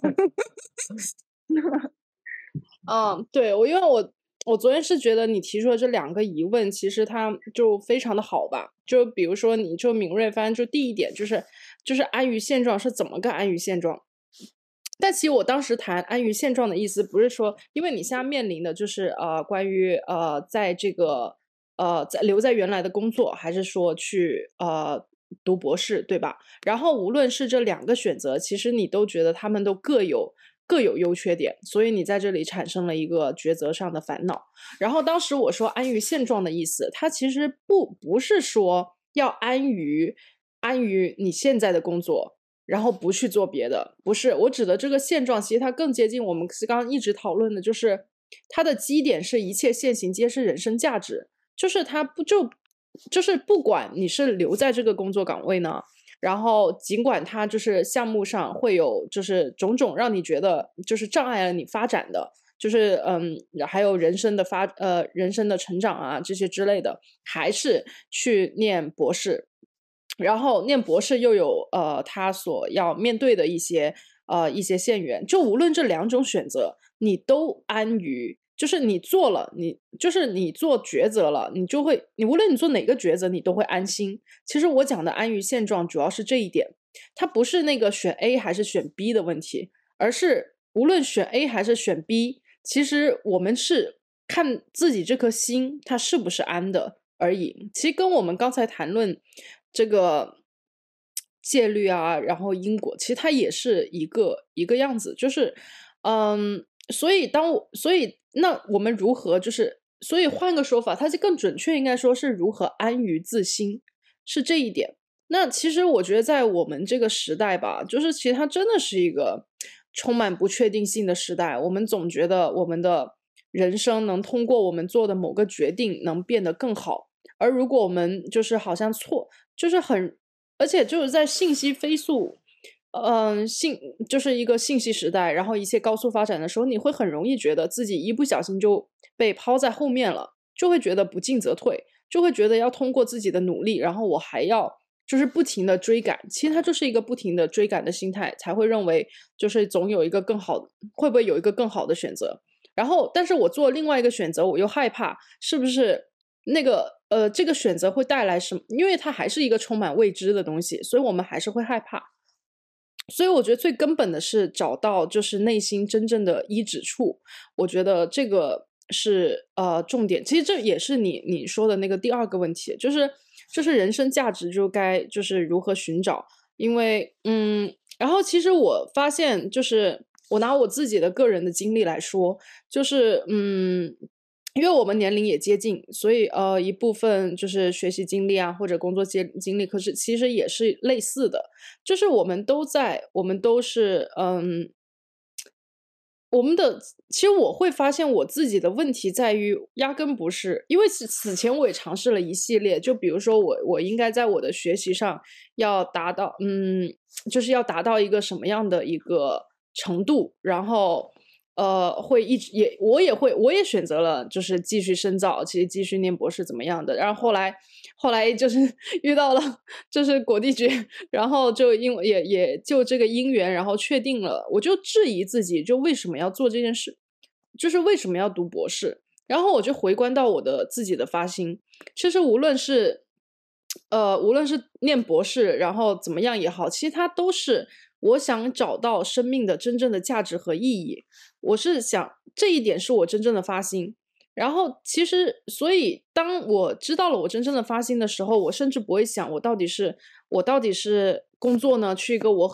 嗯，对，我因为我我昨天是觉得你提出的这两个疑问，其实它就非常的好吧。就比如说，你就敏锐发现，就第一点就是就是安于现状是怎么个安于现状？但其实我当时谈安于现状的意思，不是说，因为你现在面临的就是呃关于呃在这个呃在留在原来的工作，还是说去呃读博士，对吧？然后无论是这两个选择，其实你都觉得他们都各有各有优缺点，所以你在这里产生了一个抉择上的烦恼。然后当时我说安于现状的意思，它其实不不是说要安于安于你现在的工作，然后不去做别的，不是。我指的这个现状，其实它更接近我们刚刚一直讨论的，就是它的基点是一切现行皆是人生价值，就是它不就就是不管你是留在这个工作岗位呢，然后尽管它就是项目上会有就是种种让你觉得就是障碍了你发展的，就是嗯还有人生的发呃人生的成长啊这些之类的，还是去念博士。然后念博士又有呃他所要面对的一些呃一些限缘，就无论这两种选择，你都安于，就是你做了，你就是你做抉择了，你就会，你无论你做哪个抉择，你都会安心。其实我讲的安于现状，主要是这一点，它不是那个选 A 还是选 B 的问题，而是无论选 A 还是选 B， 其实我们是看自己这颗心它是不是安的而已。其实跟我们刚才谈论这个戒律啊，然后因果，其实它也是一个一个样子，就是嗯，所以当我所以那我们如何就是所以换个说法，它就更准确应该说是如何安于自心，是这一点。那其实我觉得在我们这个时代吧，就是其实它真的是一个充满不确定性的时代，我们总觉得我们的人生能通过我们做的某个决定能变得更好，而如果我们就是好像错就是很而且就是在信息飞速嗯、呃，信就是一个信息时代，然后一切高速发展的时候，你会很容易觉得自己一不小心就被抛在后面了，就会觉得不进则退，就会觉得要通过自己的努力，然后我还要就是不停的追赶。其实它就是一个不停的追赶的心态，才会认为就是总有一个更好，会不会有一个更好的选择。然后但是我做另外一个选择，我又害怕是不是那个呃这个选择会带来什么，因为它还是一个充满未知的东西，所以我们还是会害怕。所以我觉得最根本的是找到就是内心真正的依止处，我觉得这个是呃重点。其实这也是你你说的那个第二个问题，就是就是人生价值就该就是如何寻找。因为嗯，然后其实我发现就是我拿我自己的个人的经历来说，就是嗯。因为我们年龄也接近，所以呃一部分就是学习经历啊，或者工作经经历，可是其实也是类似的，就是我们都在，我们都是嗯，我们的其实我会发现我自己的问题在于，压根不是，因为此此前我也尝试了一系列，就比如说我我应该在我的学习上要达到嗯，就是要达到一个什么样的一个程度，然后。呃，会一直也我也会我也选择了就是继续深造，其实继续念博士怎么样的，然后后来后来就是遇到了就是果地诀，然后就因为也也就这个因缘，然后确定了，我就质疑自己，就为什么要做这件事，就是为什么要读博士，然后我就回观到我的自己的发心，其实无论是呃无论是念博士，然后怎么样也好，其实它都是我想找到生命的真正的价值和意义。我是想这一点是我真正的发心，然后其实所以当我知道了我真正的发心的时候，我甚至不会想我到底是我到底是工作呢去一个我很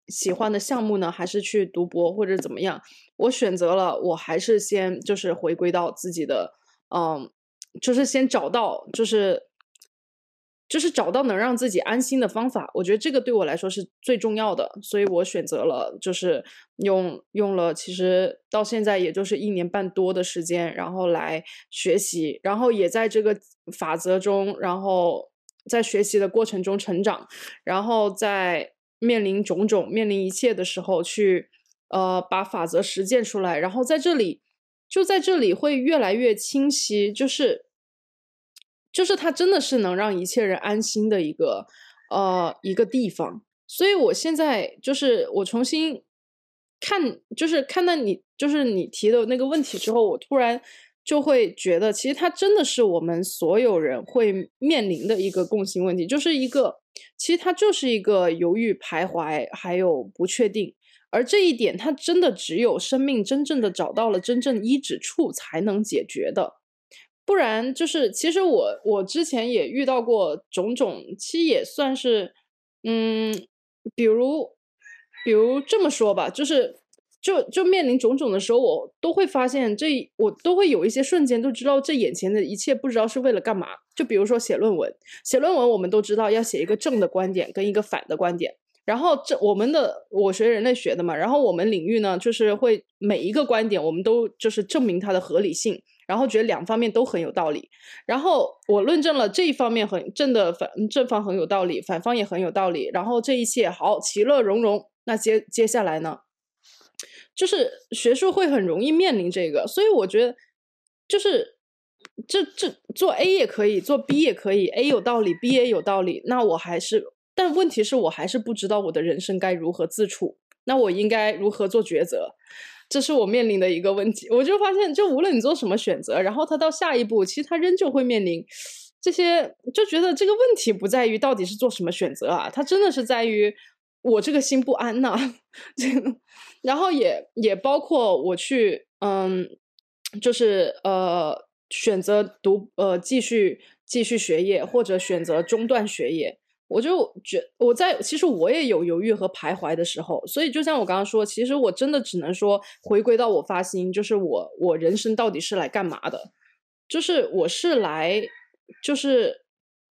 喜欢的项目呢，还是去读博或者怎么样？我选择了，我还是先就是回归到自己的，嗯，就是先找到，就是就是找到能让自己安心的方法。我觉得这个对我来说是最重要的，所以我选择了，就是用用了，其实到现在也就是一年半多的时间，然后来学习，然后也在这个法则中，然后在学习的过程中成长，然后在面临种种、面临一切的时候去。呃，把法则实践出来，然后在这里，就在这里会越来越清晰，就是就是它真的是能让一切人安心的一个呃一个地方。所以我现在就是我重新看，就是看到你就是你提的那个问题之后，我突然就会觉得，其实它真的是我们所有人会面临的一个共性问题，就是一个其实它就是一个犹豫、徘徊，还有不确定。而这一点，它真的只有生命真正的找到了真正医治处才能解决的，不然就是其实我我之前也遇到过种种，其实也算是，嗯，比如比如这么说吧，就是就就面临种种的时候，我都会发现这我都会有一些瞬间都知道这眼前的一切不知道是为了干嘛。就比如说写论文，写论文我们都知道要写一个正的观点跟一个反的观点。然后这我们的我学人类学的嘛，然后我们领域呢，就是会每一个观点我们都就是证明它的合理性，然后觉得两方面都很有道理。然后我论证了这一方面很正的反正方很有道理，反方也很有道理，然后这一切好其乐融融。那接接下来呢，就是学术会很容易面临这个，所以我觉得就是这这做 A 也可以，做 B 也可以 ，A 有道理 ，B 也有道理，那我还是。但问题是我还是不知道我的人生该如何自处，那我应该如何做抉择，这是我面临的一个问题。我就发现就无论你做什么选择，然后他到下一步其实他仍旧会面临这些，就觉得这个问题不在于到底是做什么选择啊，它真的是在于我这个心不安呐、啊、然后也也包括我去嗯就是呃选择读呃继续继续学业或者选择中断学业，我就觉我在其实我也有犹豫和徘徊的时候，所以就像我刚刚说，其实我真的只能说回归到我发心，就是我我人生到底是来干嘛的，就是我是来就是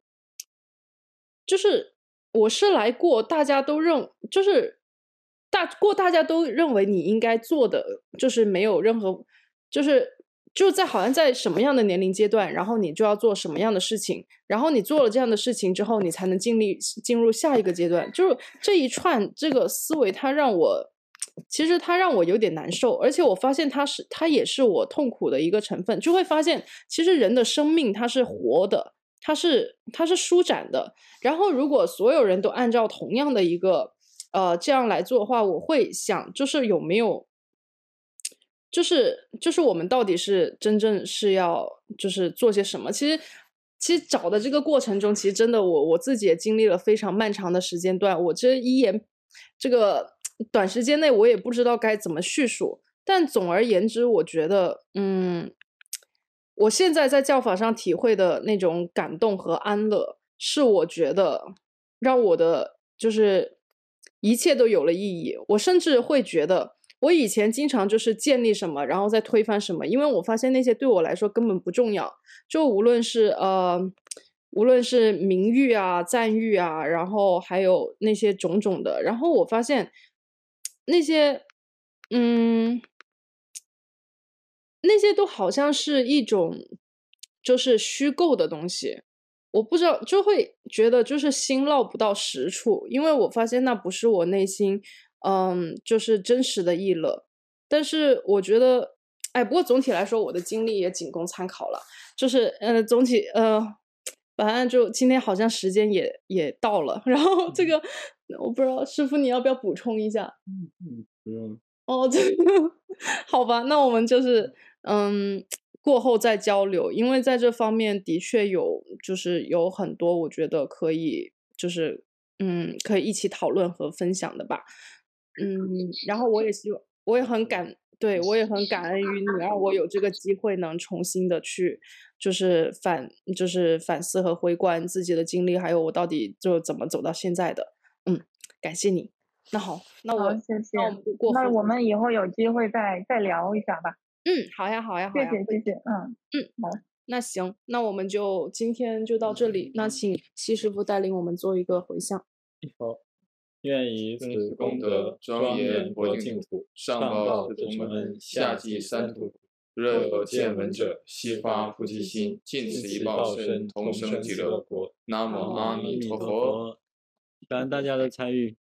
就是我是来过大家都认就是大过大家都认为你应该做的，就是没有任何就是就在好像在什么样的年龄阶段，然后你就要做什么样的事情，然后你做了这样的事情之后，你才能尽力进入下一个阶段。就是这一串这个思维，它让我其实它让我有点难受，而且我发现它是它也是我痛苦的一个成分，就会发现其实人的生命它是活的，它是它是舒展的。然后如果所有人都按照同样的一个呃这样来做的话，我会想就是有没有。就是就是我们到底是真正是要就是做些什么？其实其实找的这个过程中，其实真的我我自己也经历了非常漫长的时间段。我这一言这个短时间内我也不知道该怎么叙述。但总而言之，我觉得嗯，我现在在教法上体会的那种感动和安乐，是我觉得让我的就是一切都有了意义。我甚至会觉得。我以前经常就是建立什么，然后再推翻什么，因为我发现那些对我来说根本不重要。就无论是呃，无论是名誉啊、赞誉啊，然后还有那些种种的，然后我发现那些，嗯，那些都好像是一种就是虚构的东西。我不知道，就会觉得就是心落不到实处，因为我发现那不是我内心。嗯，就是真实的意乐，但是我觉得，哎，不过总体来说，我的经历也仅供参考了。就是，呃，总体，呃，反正就今天好像时间也也到了，然后这个我不知道师傅你要不要补充一下？ 嗯嗯，不用。 哦，这个好吧，那我们就是嗯过后再交流，因为在这方面的确有就是有很多我觉得可以就是嗯可以一起讨论和分享的吧。嗯，然后我也希望，我也很感，对，我也很感恩于你让我有这个机会能重新的去，就是反，就是反思和回观自己的经历，还有我到底就怎么走到现在的。嗯，感谢你。 那好，那我好，谢谢那我们就过那后再我们以后有机会再再聊一下吧。 嗯，好呀，好呀，好呀， 谢谢， 会谢谢，嗯嗯， 好， 那行，那我们就今天就到这里，那请戚师傅带领我们做一个回向。 好，愿以此此功功德德庄庄严严佛佛净土， 净土， 上上报四报四重门， 重门， 下下济济三三途。 途苦。若有见闻者，悉发菩提心，尽此一报身，同生极乐国。南无阿弥陀佛。 感恩大家的参与。